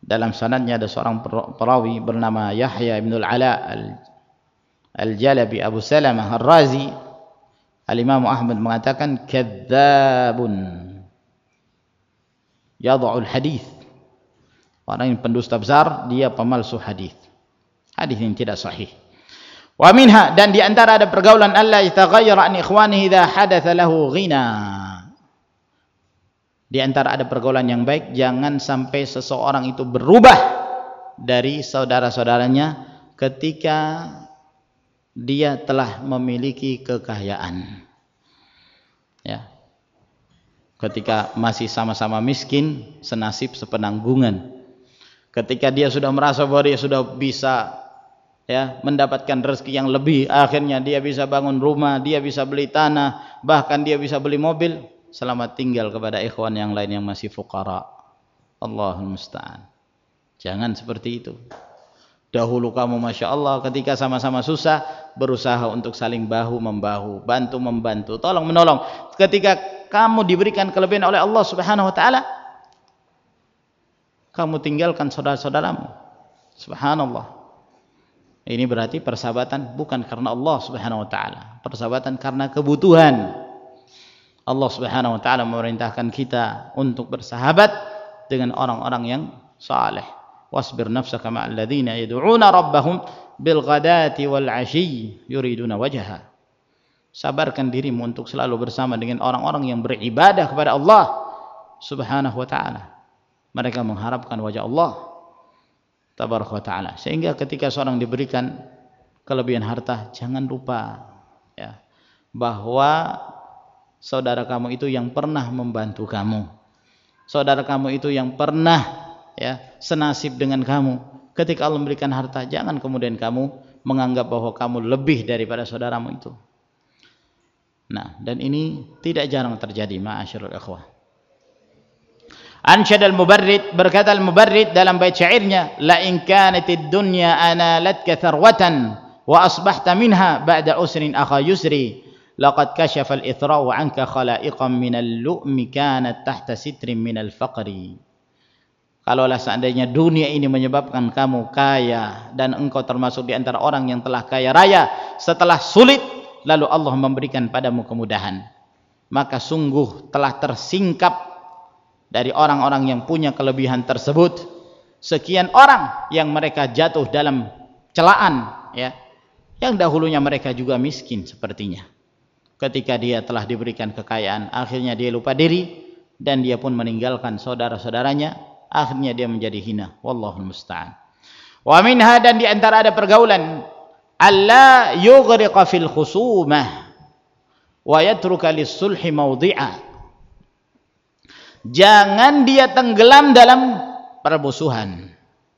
dalam sanadnya ada seorang perawi bernama Yahya bin al-Ala al-Jalabi Abu Salamah Ar-Razi. Al-Imam Ahmad mengatakan kadzabun yad'ul hadis. Orang yang pendusta besar, dia pemalsu hadis. Hadis yang tidak sahih. Wa minha, dan di antara ada pergaulan Allah yataghayyara an ikhwanihi idza hadatsa lahu ghina. Di antara ada pergaulan yang baik, jangan sampai seseorang itu berubah dari saudara-saudaranya ketika dia telah memiliki kekayaan. Ya. Ketika masih sama-sama miskin, senasib sepenanggungan. Ketika dia sudah merasa bahwa dia sudah bisa ya mendapatkan rezeki yang lebih, akhirnya dia bisa bangun rumah, dia bisa beli tanah, bahkan dia bisa beli mobil, selamat tinggal kepada ikhwan yang lain yang masih fuqara. Allahul musta'an. Jangan seperti itu. Dahulu kamu Masya Allah ketika sama-sama susah berusaha untuk saling bahu membahu, bantu membantu, tolong menolong. Ketika kamu diberikan kelebihan oleh Allah Subhanahu wa taala, kamu tinggalkan saudara-saudaramu. Subhanallah. Ini berarti persahabatan bukan karena Allah Subhanahu wa taala, persahabatan karena kebutuhan. Allah Subhanahu wa taala memerintahkan kita untuk bersahabat dengan orang-orang yang saleh. Wasbir nafsaka ma'al ladzina yad'una rabbahum bil ghadati wal 'ashyi yuriduna wajha. Sabarkan dirimu untuk selalu bersama dengan orang-orang yang beribadah kepada Allah Subhanahu wa taala. Mereka mengharapkan wajah Allah tabaraka wa taala. Sehingga ketika seorang diberikan kelebihan harta, jangan lupa ya bahwa saudara kamu itu yang pernah membantu kamu. Saudara kamu itu yang pernah ya senasib dengan kamu. Ketika Allah memberikan harta, jangan kemudian kamu menganggap bahwa kamu lebih daripada saudaramu itu. Nah, dan ini tidak jarang terjadi, ma'asyiral ikhwah. Ansyad al-Mubarrid, berkata al-Mubarrid dalam bait syairnya, la in kanatid dunya analatka tharwatan wa asbahta minha ba'da usrin akha yusri laqad kashafa al-ithra'u 'anka khala'iqan min al-lu'mi kanat tahta sitrin min al-faqri. Kalaulah seandainya dunia ini menyebabkan kamu kaya dan engkau termasuk di antara orang yang telah kaya raya setelah sulit, lalu Allah memberikan padamu kemudahan, maka sungguh telah tersingkap dari orang-orang yang punya kelebihan tersebut sekian orang yang mereka jatuh dalam celaan ya, yang dahulunya mereka juga miskin sepertinya. Ketika dia telah diberikan kekayaan, akhirnya dia lupa diri dan dia pun meninggalkan saudara-saudaranya. Akhirnya dia menjadi hina. Wallahul musta'an. Wa minha, dan di antara ada pergaulan alla yughriqa fil khusumah wa yatruka lis-sulhi mawdi'a. Jangan dia tenggelam dalam permusuhan.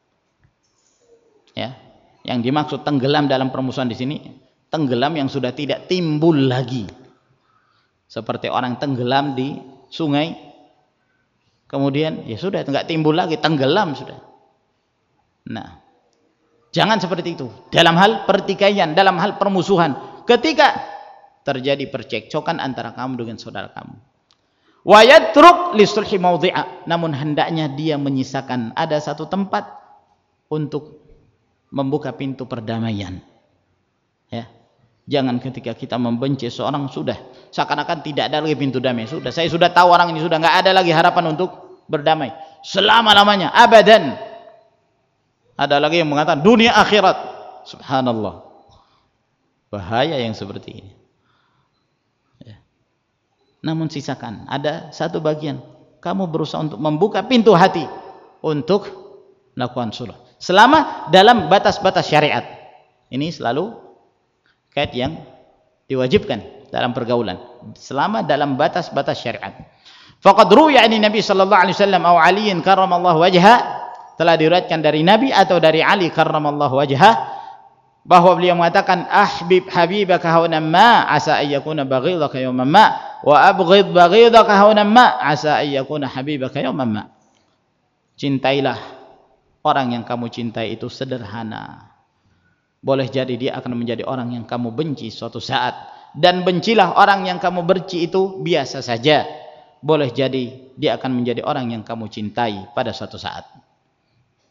Ya, yang dimaksud tenggelam dalam permusuhan di sini, tenggelam yang sudah tidak timbul lagi. Seperti orang tenggelam di sungai, kemudian ya sudah enggak timbul lagi, tenggelam sudah. Nah, jangan seperti itu dalam hal pertikaian, dalam hal permusuhan. Ketika terjadi percekcokan antara kamu dengan saudara kamu, wa yatruk lisulhi mawdi'a, namun hendaknya dia menyisakan ada satu tempat untuk membuka pintu perdamaian. Ya. Jangan ketika kita membenci seorang sudah seakan-akan tidak ada lagi pintu damai. Sudah, saya sudah tahu orang ini sudah enggak ada lagi harapan untuk berdamai selama-lamanya, abadan. Ada lagi yang mengatakan dunia akhirat. Subhanallah. Bahaya yang seperti ini. Ya. Namun sisakan ada satu bagian, kamu berusaha untuk membuka pintu hati untuk melakukan sulh selama dalam batas-batas syariat. Ini selalu kait yang diwajibkan dalam pergaulan selama dalam batas-batas syariat. Faqad ruwiya an Nabi sallallahu alaihi wasallam atau Ali karramallahu wajha, telah diriwayatkan dari Nabi atau dari Ali karramallahu wajha bahwa beliau mengatakan ahbib habibaka hauna ma asa ayyakuna baghidaka yawman ma wa abghid baghidaka hauna ma asa ayyakuna habibaka yawman ma. Cintailah orang yang kamu cintai itu sederhana. Boleh jadi dia akan menjadi orang yang kamu benci suatu saat, dan bencilah orang yang kamu benci itu biasa saja. Boleh jadi dia akan menjadi orang yang kamu cintai pada suatu saat.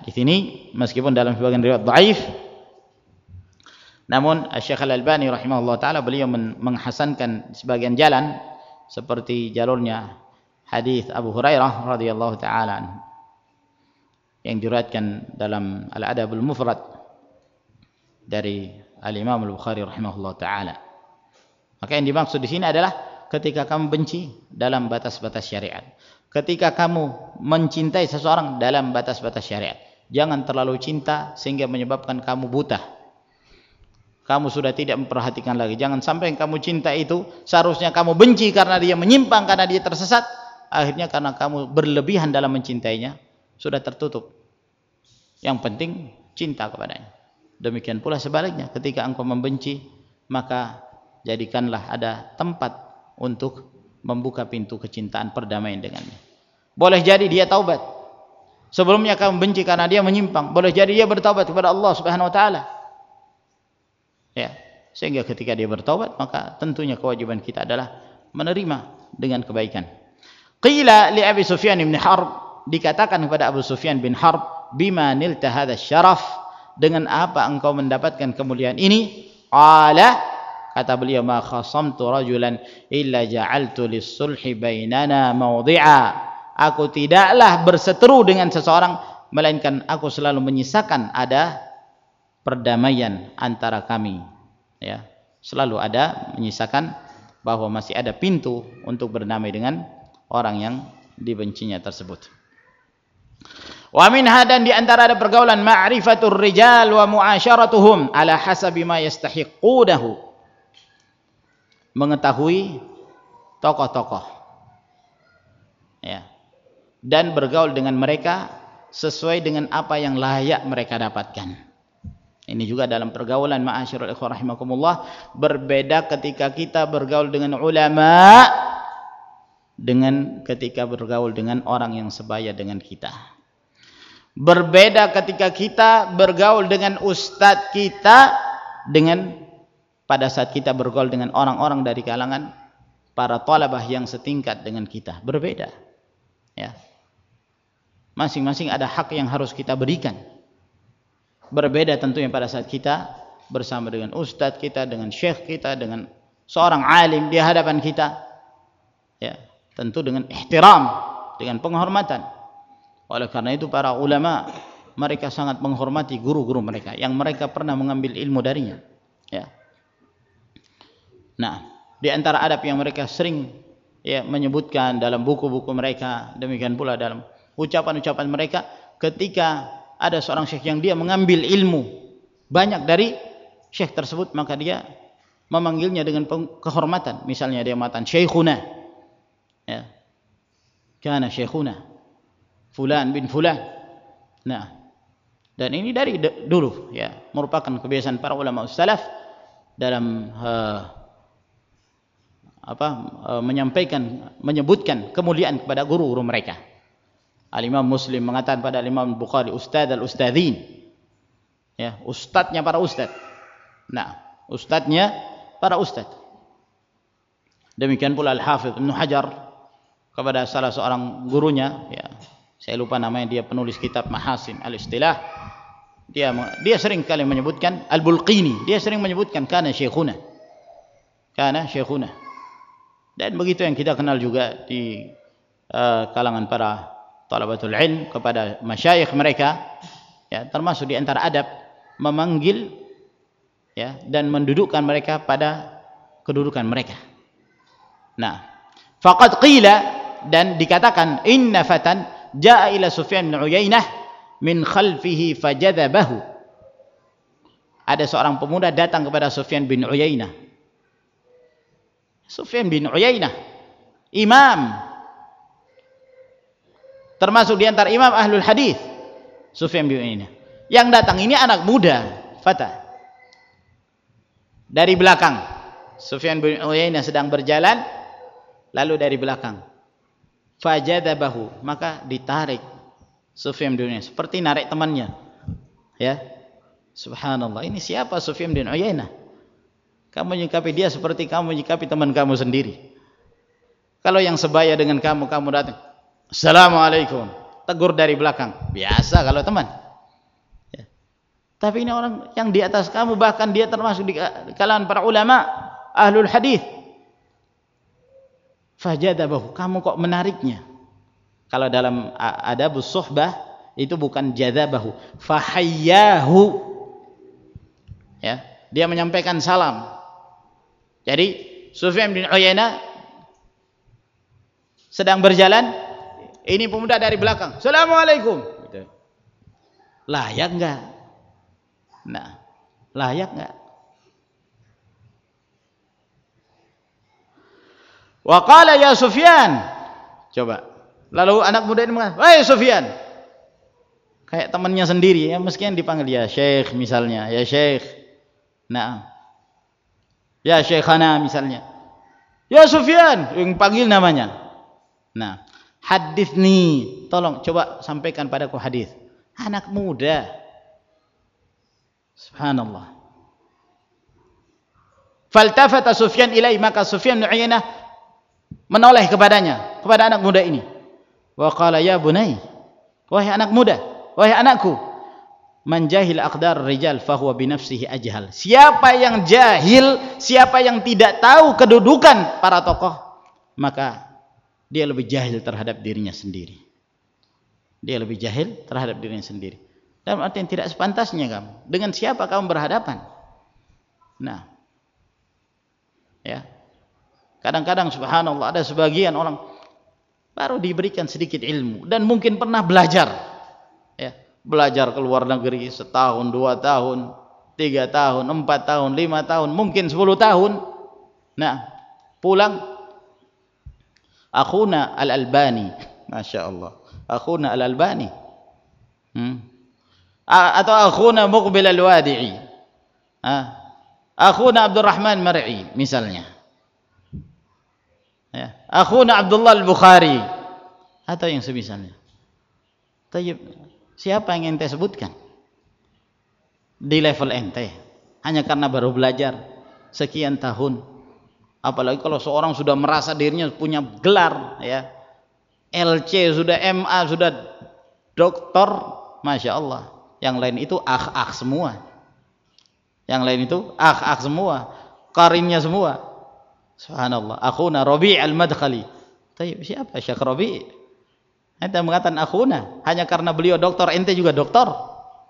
hadis ini meskipun dalam sebagian riwayat dhaif, namun Syekh Al-Albani rahimahullah taala beliau menghasankan sebagian jalan seperti jalurnya hadis Abu Hurairah radhiyallahu taala yang diriwayatkan dalam Al-Adabul Mufrad dari Al-Imam Al-Bukhari rahimahullah taala. Maka yang dimaksud di sini adalah ketika kamu benci dalam batas-batas syariat, ketika kamu mencintai seseorang dalam batas-batas syariat. Jangan terlalu cinta sehingga menyebabkan kamu buta. Kamu sudah tidak memperhatikan lagi. Jangan sampai yang kamu cinta itu seharusnya kamu benci karena dia menyimpang, karena dia tersesat. Akhirnya karena kamu berlebihan dalam mencintainya, sudah tertutup. Yang penting cinta kepadanya. Demikian pula sebaliknya, ketika engkau membenci, maka jadikanlah ada tempat untuk membuka pintu kecintaan, perdamaian dengannya. Boleh jadi dia taubat. Sebelumnya kamu benci karena dia menyimpang. Boleh jadi dia bertaubat kepada Allah Subhanahu wa taala. Ya, sehingga ketika dia bertaubat, maka tentunya kewajiban kita adalah menerima dengan kebaikan. Qila li Abi Sufyan bin Harb, dikatakan kepada Abu Sufyan bin Harb, bima nilta hadha syaraf, dengan apa engkau mendapatkan kemuliaan ini? Qala, kata beliau, ma khasamtu rajulan illa ja'altu lis-sulhi bainana mawdi'a. Aku tidaklah berseteru dengan seseorang melainkan aku selalu menyisakan ada perdamaian antara kami. Ya, selalu ada menyisakan bahwa masih ada pintu untuk berdamai dengan orang yang dibencinya tersebut. Wa minha, dan di antara ada pergaulan ma'rifatur rijal wa mu'asyaratuhum ala hasabi ma yastahiqunahu. Mengetahui tokoh-tokoh, ya, dan bergaul dengan mereka sesuai dengan apa yang layak mereka dapatkan. Ini juga dalam pergaulan ma'asyiral ikhwah rahimakumullah. Berbeda ketika kita bergaul dengan ulama dengan ketika bergaul dengan orang yang sebaya dengan kita. Berbeda ketika kita bergaul dengan ustadz kita dengan pada saat kita bergaul dengan orang-orang dari kalangan para talabah yang setingkat dengan kita. Berbeda, ya. Masing-masing ada hak yang harus kita berikan. Berbeda tentunya pada saat kita bersama dengan ustadz kita, dengan syekh kita, dengan seorang alim di hadapan kita, ya, tentu dengan ihtiram, dengan penghormatan. Oleh karena itu para ulama mereka sangat menghormati guru-guru mereka yang mereka pernah mengambil ilmu darinya, ya. Nah, di antara adab yang mereka sering, ya, menyebutkan dalam buku-buku mereka, demikian pula dalam ucapan-ucapan mereka, ketika ada seorang syekh yang dia mengambil ilmu banyak dari syekh tersebut, maka dia memanggilnya dengan kehormatan. Misalnya dia mengatakan syekhuna, ya, kana syekhuna fulan bin fulan. Nah, dan ini dari dulu, ya, merupakan kebiasaan para ulama salaf dalam uh, apa uh, menyampaikan, menyebutkan kemuliaan kepada guru-guru mereka. Al-Imam Muslim mengatakan pada Al-Imam Bukhari, ustadz al-ustadzin, ya, ustadznya para ustadz. Nah, ustadznya para ustadz. Demikian pula Al-Hafidh Ibnu Hajar kepada salah seorang gurunya, ya, saya lupa namanya, dia penulis kitab Mahasin Al-Istilah. Dia dia sering kali menyebutkan Al-Bulqini, dia sering menyebutkan kana syekhuna. Kana syekhuna. Dan begitu yang kita kenal juga di uh, kalangan para talabatul ilm kepada masyayikh mereka, ya, termasuk di antara adab memanggil, ya, dan mendudukkan mereka pada kedudukan mereka. Nah, faqad qila, dan dikatakan, inna fatan jaa ila Sufyan bin Uyainah min khalfihi fajadhabahu. Ada seorang pemuda datang kepada Sufyan bin Uyainah. Sufyan bin Uyainah imam, termasuk di antara imam ahlul hadis. Sufyan bin Uyainah yang datang ini anak muda, fata. Dari belakang Sufyan bin Uyainah sedang berjalan, lalu dari belakang fajadabahu, maka ditarik Sufyan bin Uyainah seperti narik temannya, ya. Subhanallah, ini siapa Sufyan bin Uyainah? Kamu menyikapi dia seperti kamu menyikapi teman kamu sendiri. Kalau yang sebaya dengan kamu, kamu datang, assalamualaikum, tegur dari belakang, biasa kalau teman. Tapi ini orang yang di atas kamu, bahkan dia termasuk di kalangan para ulama ahlul hadis. Fajadabahu, kamu kok menariknya? Kalau dalam adabus suhbah itu bukan jadabahu, fahayyahu. Ya, dia menyampaikan salam. Jadi Sufyan bin Uyainah sedang berjalan, ini pemuda dari belakang, "Assalamualaikum." Gitu. Layak enggak? Nah, layak enggak? Wa qala ya Sufyan. Coba. Lalu anak muda ini mengatakan, "Wahai Sufyan." Kayak temannya sendiri ya, meskipun dipanggil ya Syekh misalnya, ya Syekh. Nah. Ya Syekhana misalnya. Ya Sufyan, yang panggil namanya. Nah, haditsni, tolong coba sampaikan padaku hadis. Anak muda. Subhanallah. Faltafata Sufyan ilai, maka Sufyan bin Uyainah menoleh kepadanya, kepada anak muda ini. Wa qala ya bunai, wahai anak muda, wahai anakku, man jahil aqdar rijal fahuwa binafsihi ajhal. Siapa yang jahil, siapa yang tidak tahu kedudukan para tokoh, maka dia lebih jahil terhadap dirinya sendiri. Dia lebih jahil terhadap dirinya sendiri. Dalam arti yang tidak sepantasnya kamu. Dengan siapa kamu berhadapan? Nah, ya. Kadang-kadang subhanallah ada sebagian orang baru diberikan sedikit ilmu dan mungkin pernah belajar, ya, belajar ke luar negeri setahun, dua tahun, tiga tahun, empat tahun, lima tahun, mungkin sepuluh tahun. Nah, pulang, akhuna al-Albani, masya Allah, akhuna al-Albani, hmm. atau akhuna Muqbil al-Wadi'i, akhuna Abdurrahman Mar'i misalnya. Ya, akhuna Abdullah al-Bukhari atau yang semisalnya. Tayyib, siapa yang ente sebutkan di level ente hanya karena baru belajar sekian tahun? Apalagi kalau seorang sudah merasa dirinya punya gelar, ya, L C sudah, M A sudah, doktor, masya Allah. Yang lain itu akh-akh semua. Yang lain itu akh-akh semua, karinnya semua. Subhanallah. Akhuna Rabi' al-Madkhali. Tayyib, siapa Syekh Rabi'? Ente mengatakan akhuna hanya karena beliau doktor, ente juga doktor.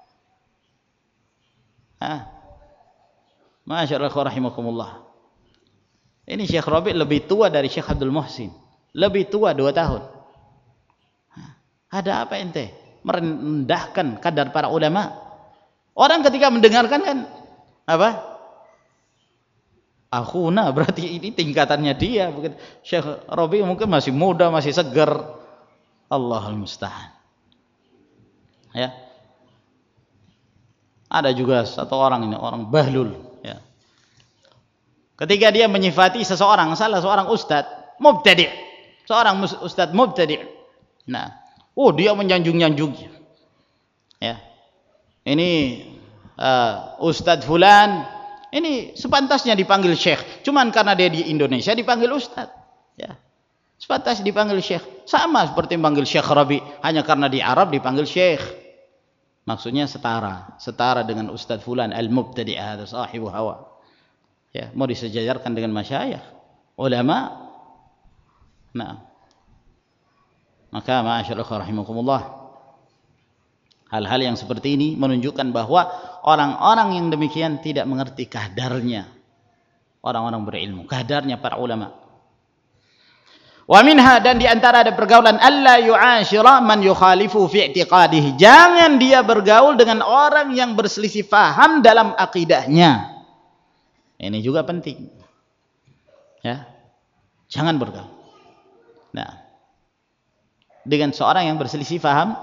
Ah. Masyaallah rahimakumullah. Ini Syekh Rabi' lebih tua dari Syekh Abdul Muhsin. Lebih tua dua tahun. Ada apa ente merendahkan kadar para ulama? Orang ketika mendengarkan kan apa? Akhuna, berarti ini tingkatannya dia. Syekh Rabi' mungkin masih muda, masih segar. Allahul musta'an. Ya. Ada juga satu orang ini, orang bahlul, ya. Ketika dia menyifati seseorang, salah seorang ustadz mubtadi', seorang ustadz mubtadi'. Nah, oh dia menyanjung-nyanjungnya. Ya. Ini uh, ustadz fulan, ini sepantasnya dipanggil syekh. Cuman karena dia di Indonesia dipanggil ustadz, ya. Sepantas dipanggil syekh. Sama seperti dipanggil Syekh Rabi', hanya karena di Arab dipanggil syekh. Maksudnya setara, setara dengan ustadz fulan al-mubtadi', hadza sahibu hawa. Ya, mau disejajarkan dengan masyayikh, ulama. Nah, maka ma'asyarul rahimakumullah, hal-hal yang seperti ini menunjukkan bahwa orang-orang yang demikian tidak mengerti kadarnya orang-orang berilmu, kadarnya para ulama. Wa minha, dan diantara ada pergaulan, alla yu'ashira man yukhalifu fi i'tiqadihi. Jangan dia bergaul dengan orang yang berselisih faham dalam akidahnya. Ini juga penting. Ya. Jangan bergaul. Nah, dengan seorang yang berselisih faham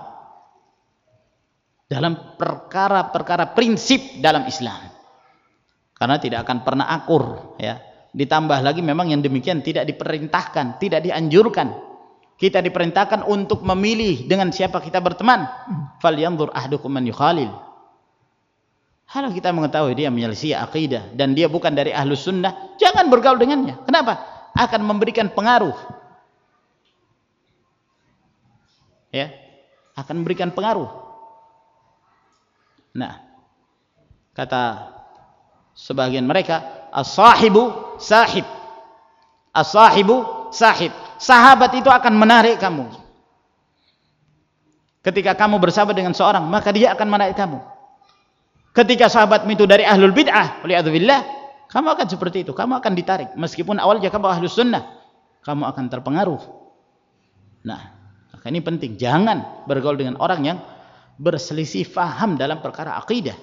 dalam perkara-perkara prinsip dalam Islam, karena tidak akan pernah akur, ya. Ditambah lagi memang yang demikian tidak diperintahkan, tidak dianjurkan. Kita diperintahkan untuk memilih dengan siapa kita berteman. Falyanzur ahdukum man yukhalil. Kalau kita mengetahui dia menyelisih akidah dan dia bukan dari ahlus sunnah, jangan bergaul dengannya. Kenapa? Akan memberikan pengaruh, ya, akan memberikan pengaruh. Nah, Kata sebagian mereka, as-sahibu sahib. As-sahibu sahib. Sahabat itu akan menarik kamu. Ketika kamu bersahabat dengan seorang, maka dia akan menarik kamu. Ketika sahabatmu itu dari ahlul bid'ah, waliyadzubillah, kamu akan seperti itu. Kamu akan ditarik. Meskipun awalnya kamu ahlus sunnah, kamu akan terpengaruh. Nah, maka ini penting. Jangan bergaul dengan orang yang berselisih faham dalam perkara akidah.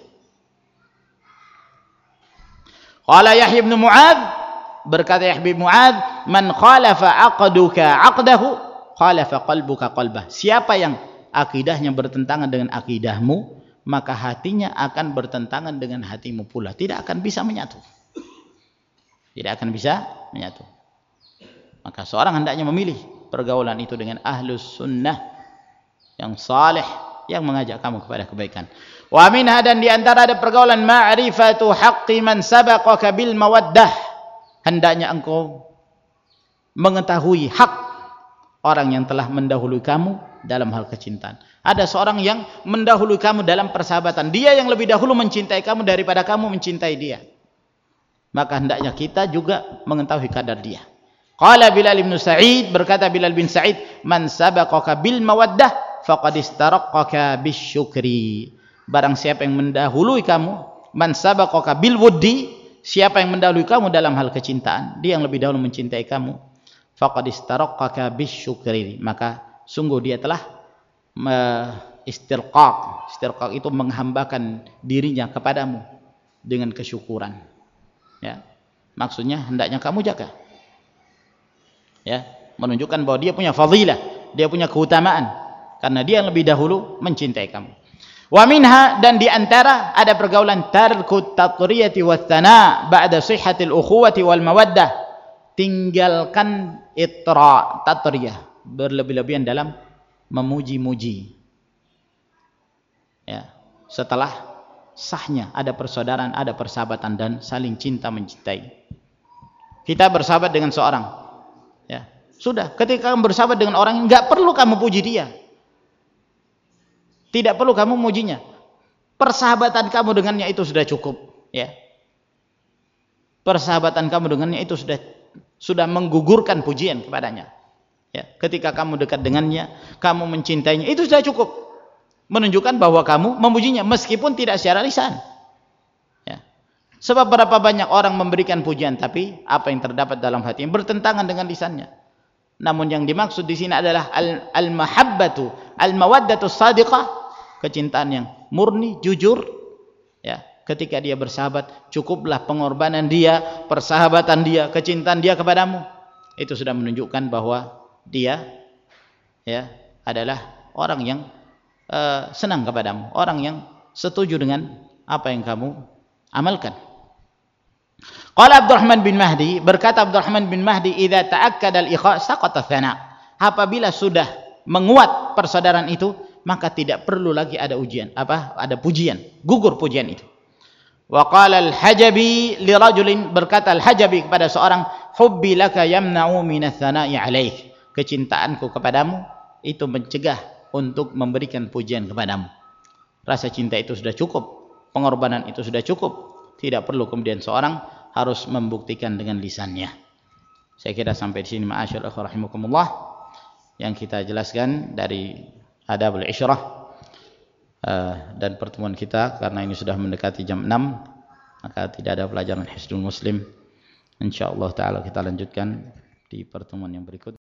Qala Yahya bin Mu'adz, berkata Yahya bin Mu'adz, man khalafa aqduka aqdahu, khalafa qalbuka qalbah. Siapa yang akidahnya bertentangan dengan akidahmu, maka hatinya akan bertentangan dengan hatimu pula. Tidak akan bisa menyatu. Tidak akan bisa menyatu. Maka seorang hendaknya memilih pergaulan itu dengan ahlus sunnah yang saleh, yang mengajak kamu kepada kebaikan. Wa minha, dan diantara ada pergaulan ma'rifatu haqqi man sabaqaka bil mawaddah. Hendaknya engkau mengetahui hak orang yang telah mendahului kamu dalam hal kecintaan. Ada seorang yang mendahului kamu dalam persahabatan. Dia yang lebih dahulu mencintai kamu daripada kamu mencintai dia. Maka hendaknya kita juga mengetahui kadar dia. Qala Bilal bin Sa'id, berkata Bilal bin Sa'id, man sabaqaka bil mawaddah faqad istaraqqaka bisyukri. Barang siapa yang mendahului kamu, man sabaqaka bil wuddi, siapa yang mendahului kamu dalam hal kecintaan, dia yang lebih dahulu mencintai kamu, faqad istaraqqaka bisyukri, maka sungguh dia telah istirqaq. Istirqaq itu menghambakan dirinya kepadamu dengan kesyukuran. Ya. Maksudnya hendaknya kamu jaga. Ya, menunjukkan bahwa dia punya fadilah, dia punya keutamaan karena dia yang lebih dahulu mencintai kamu. Wa minha, dan di antara ada pergaulan tarkut tatriyati wat thana ba'da sihhatil ukhuwati wal mawaddah. Tinggalkan itra, tatriyah, berlebih-lebihan dalam memuji-muji. Ya, setelah sahnya ada persaudaraan, ada persahabatan dan saling cinta mencintai. Kita bersahabat dengan seorang, ya, sudah, ketika kamu bersahabat dengan orang, enggak perlu kamu puji dia. Tidak perlu kamu mujinya. Persahabatan kamu dengannya itu sudah cukup, ya. Persahabatan kamu dengannya itu sudah sudah menggugurkan pujian kepadanya. Ya, ketika kamu dekat dengannya, kamu mencintainya, itu sudah cukup menunjukkan bahwa kamu memujinya meskipun tidak secara lisan. Ya. Sebab berapa banyak orang memberikan pujian, tapi apa yang terdapat dalam hati yang bertentangan dengan lisannya. Namun yang dimaksud di sini adalah al-mahabbatu, al-mawaddatu shadiqah, kecintaan yang murni, jujur. Ya, ketika dia bersahabat, cukuplah pengorbanan dia, persahabatan dia, kecintaan dia kepadamu. Itu sudah menunjukkan bahwa dia, ya, adalah orang yang uh, senang kepadamu, orang yang setuju dengan apa yang kamu amalkan. Qala Abdurrahman bin Mahdi, berkata Abdurrahman bin Mahdi, idza ta'akkada al-ikha saqata thana. Apabila sudah menguat persaudaraan itu, maka tidak perlu lagi ada ujian, apa? Ada pujian, gugur pujian itu. Wa qala al-Hajabi li rajulin, berkata al-Hajabi kepada seorang, hubbi laka yamna'u min ats-tsana'i 'alaik. Kecintaanku kepadamu itu mencegah untuk memberikan pujian kepadamu. Rasa cinta itu sudah cukup, pengorbanan itu sudah cukup. Tidak perlu kemudian seorang harus membuktikan dengan lisannya. Saya kira sampai di sini ma'asyar akhwah rahimakumullah yang kita jelaskan dari adabul isyrah uh, dan pertemuan kita, karena ini sudah mendekati jam enam, maka tidak ada pelajaran Hisnul Muslim. Insyaallah taala kita lanjutkan di pertemuan yang berikut.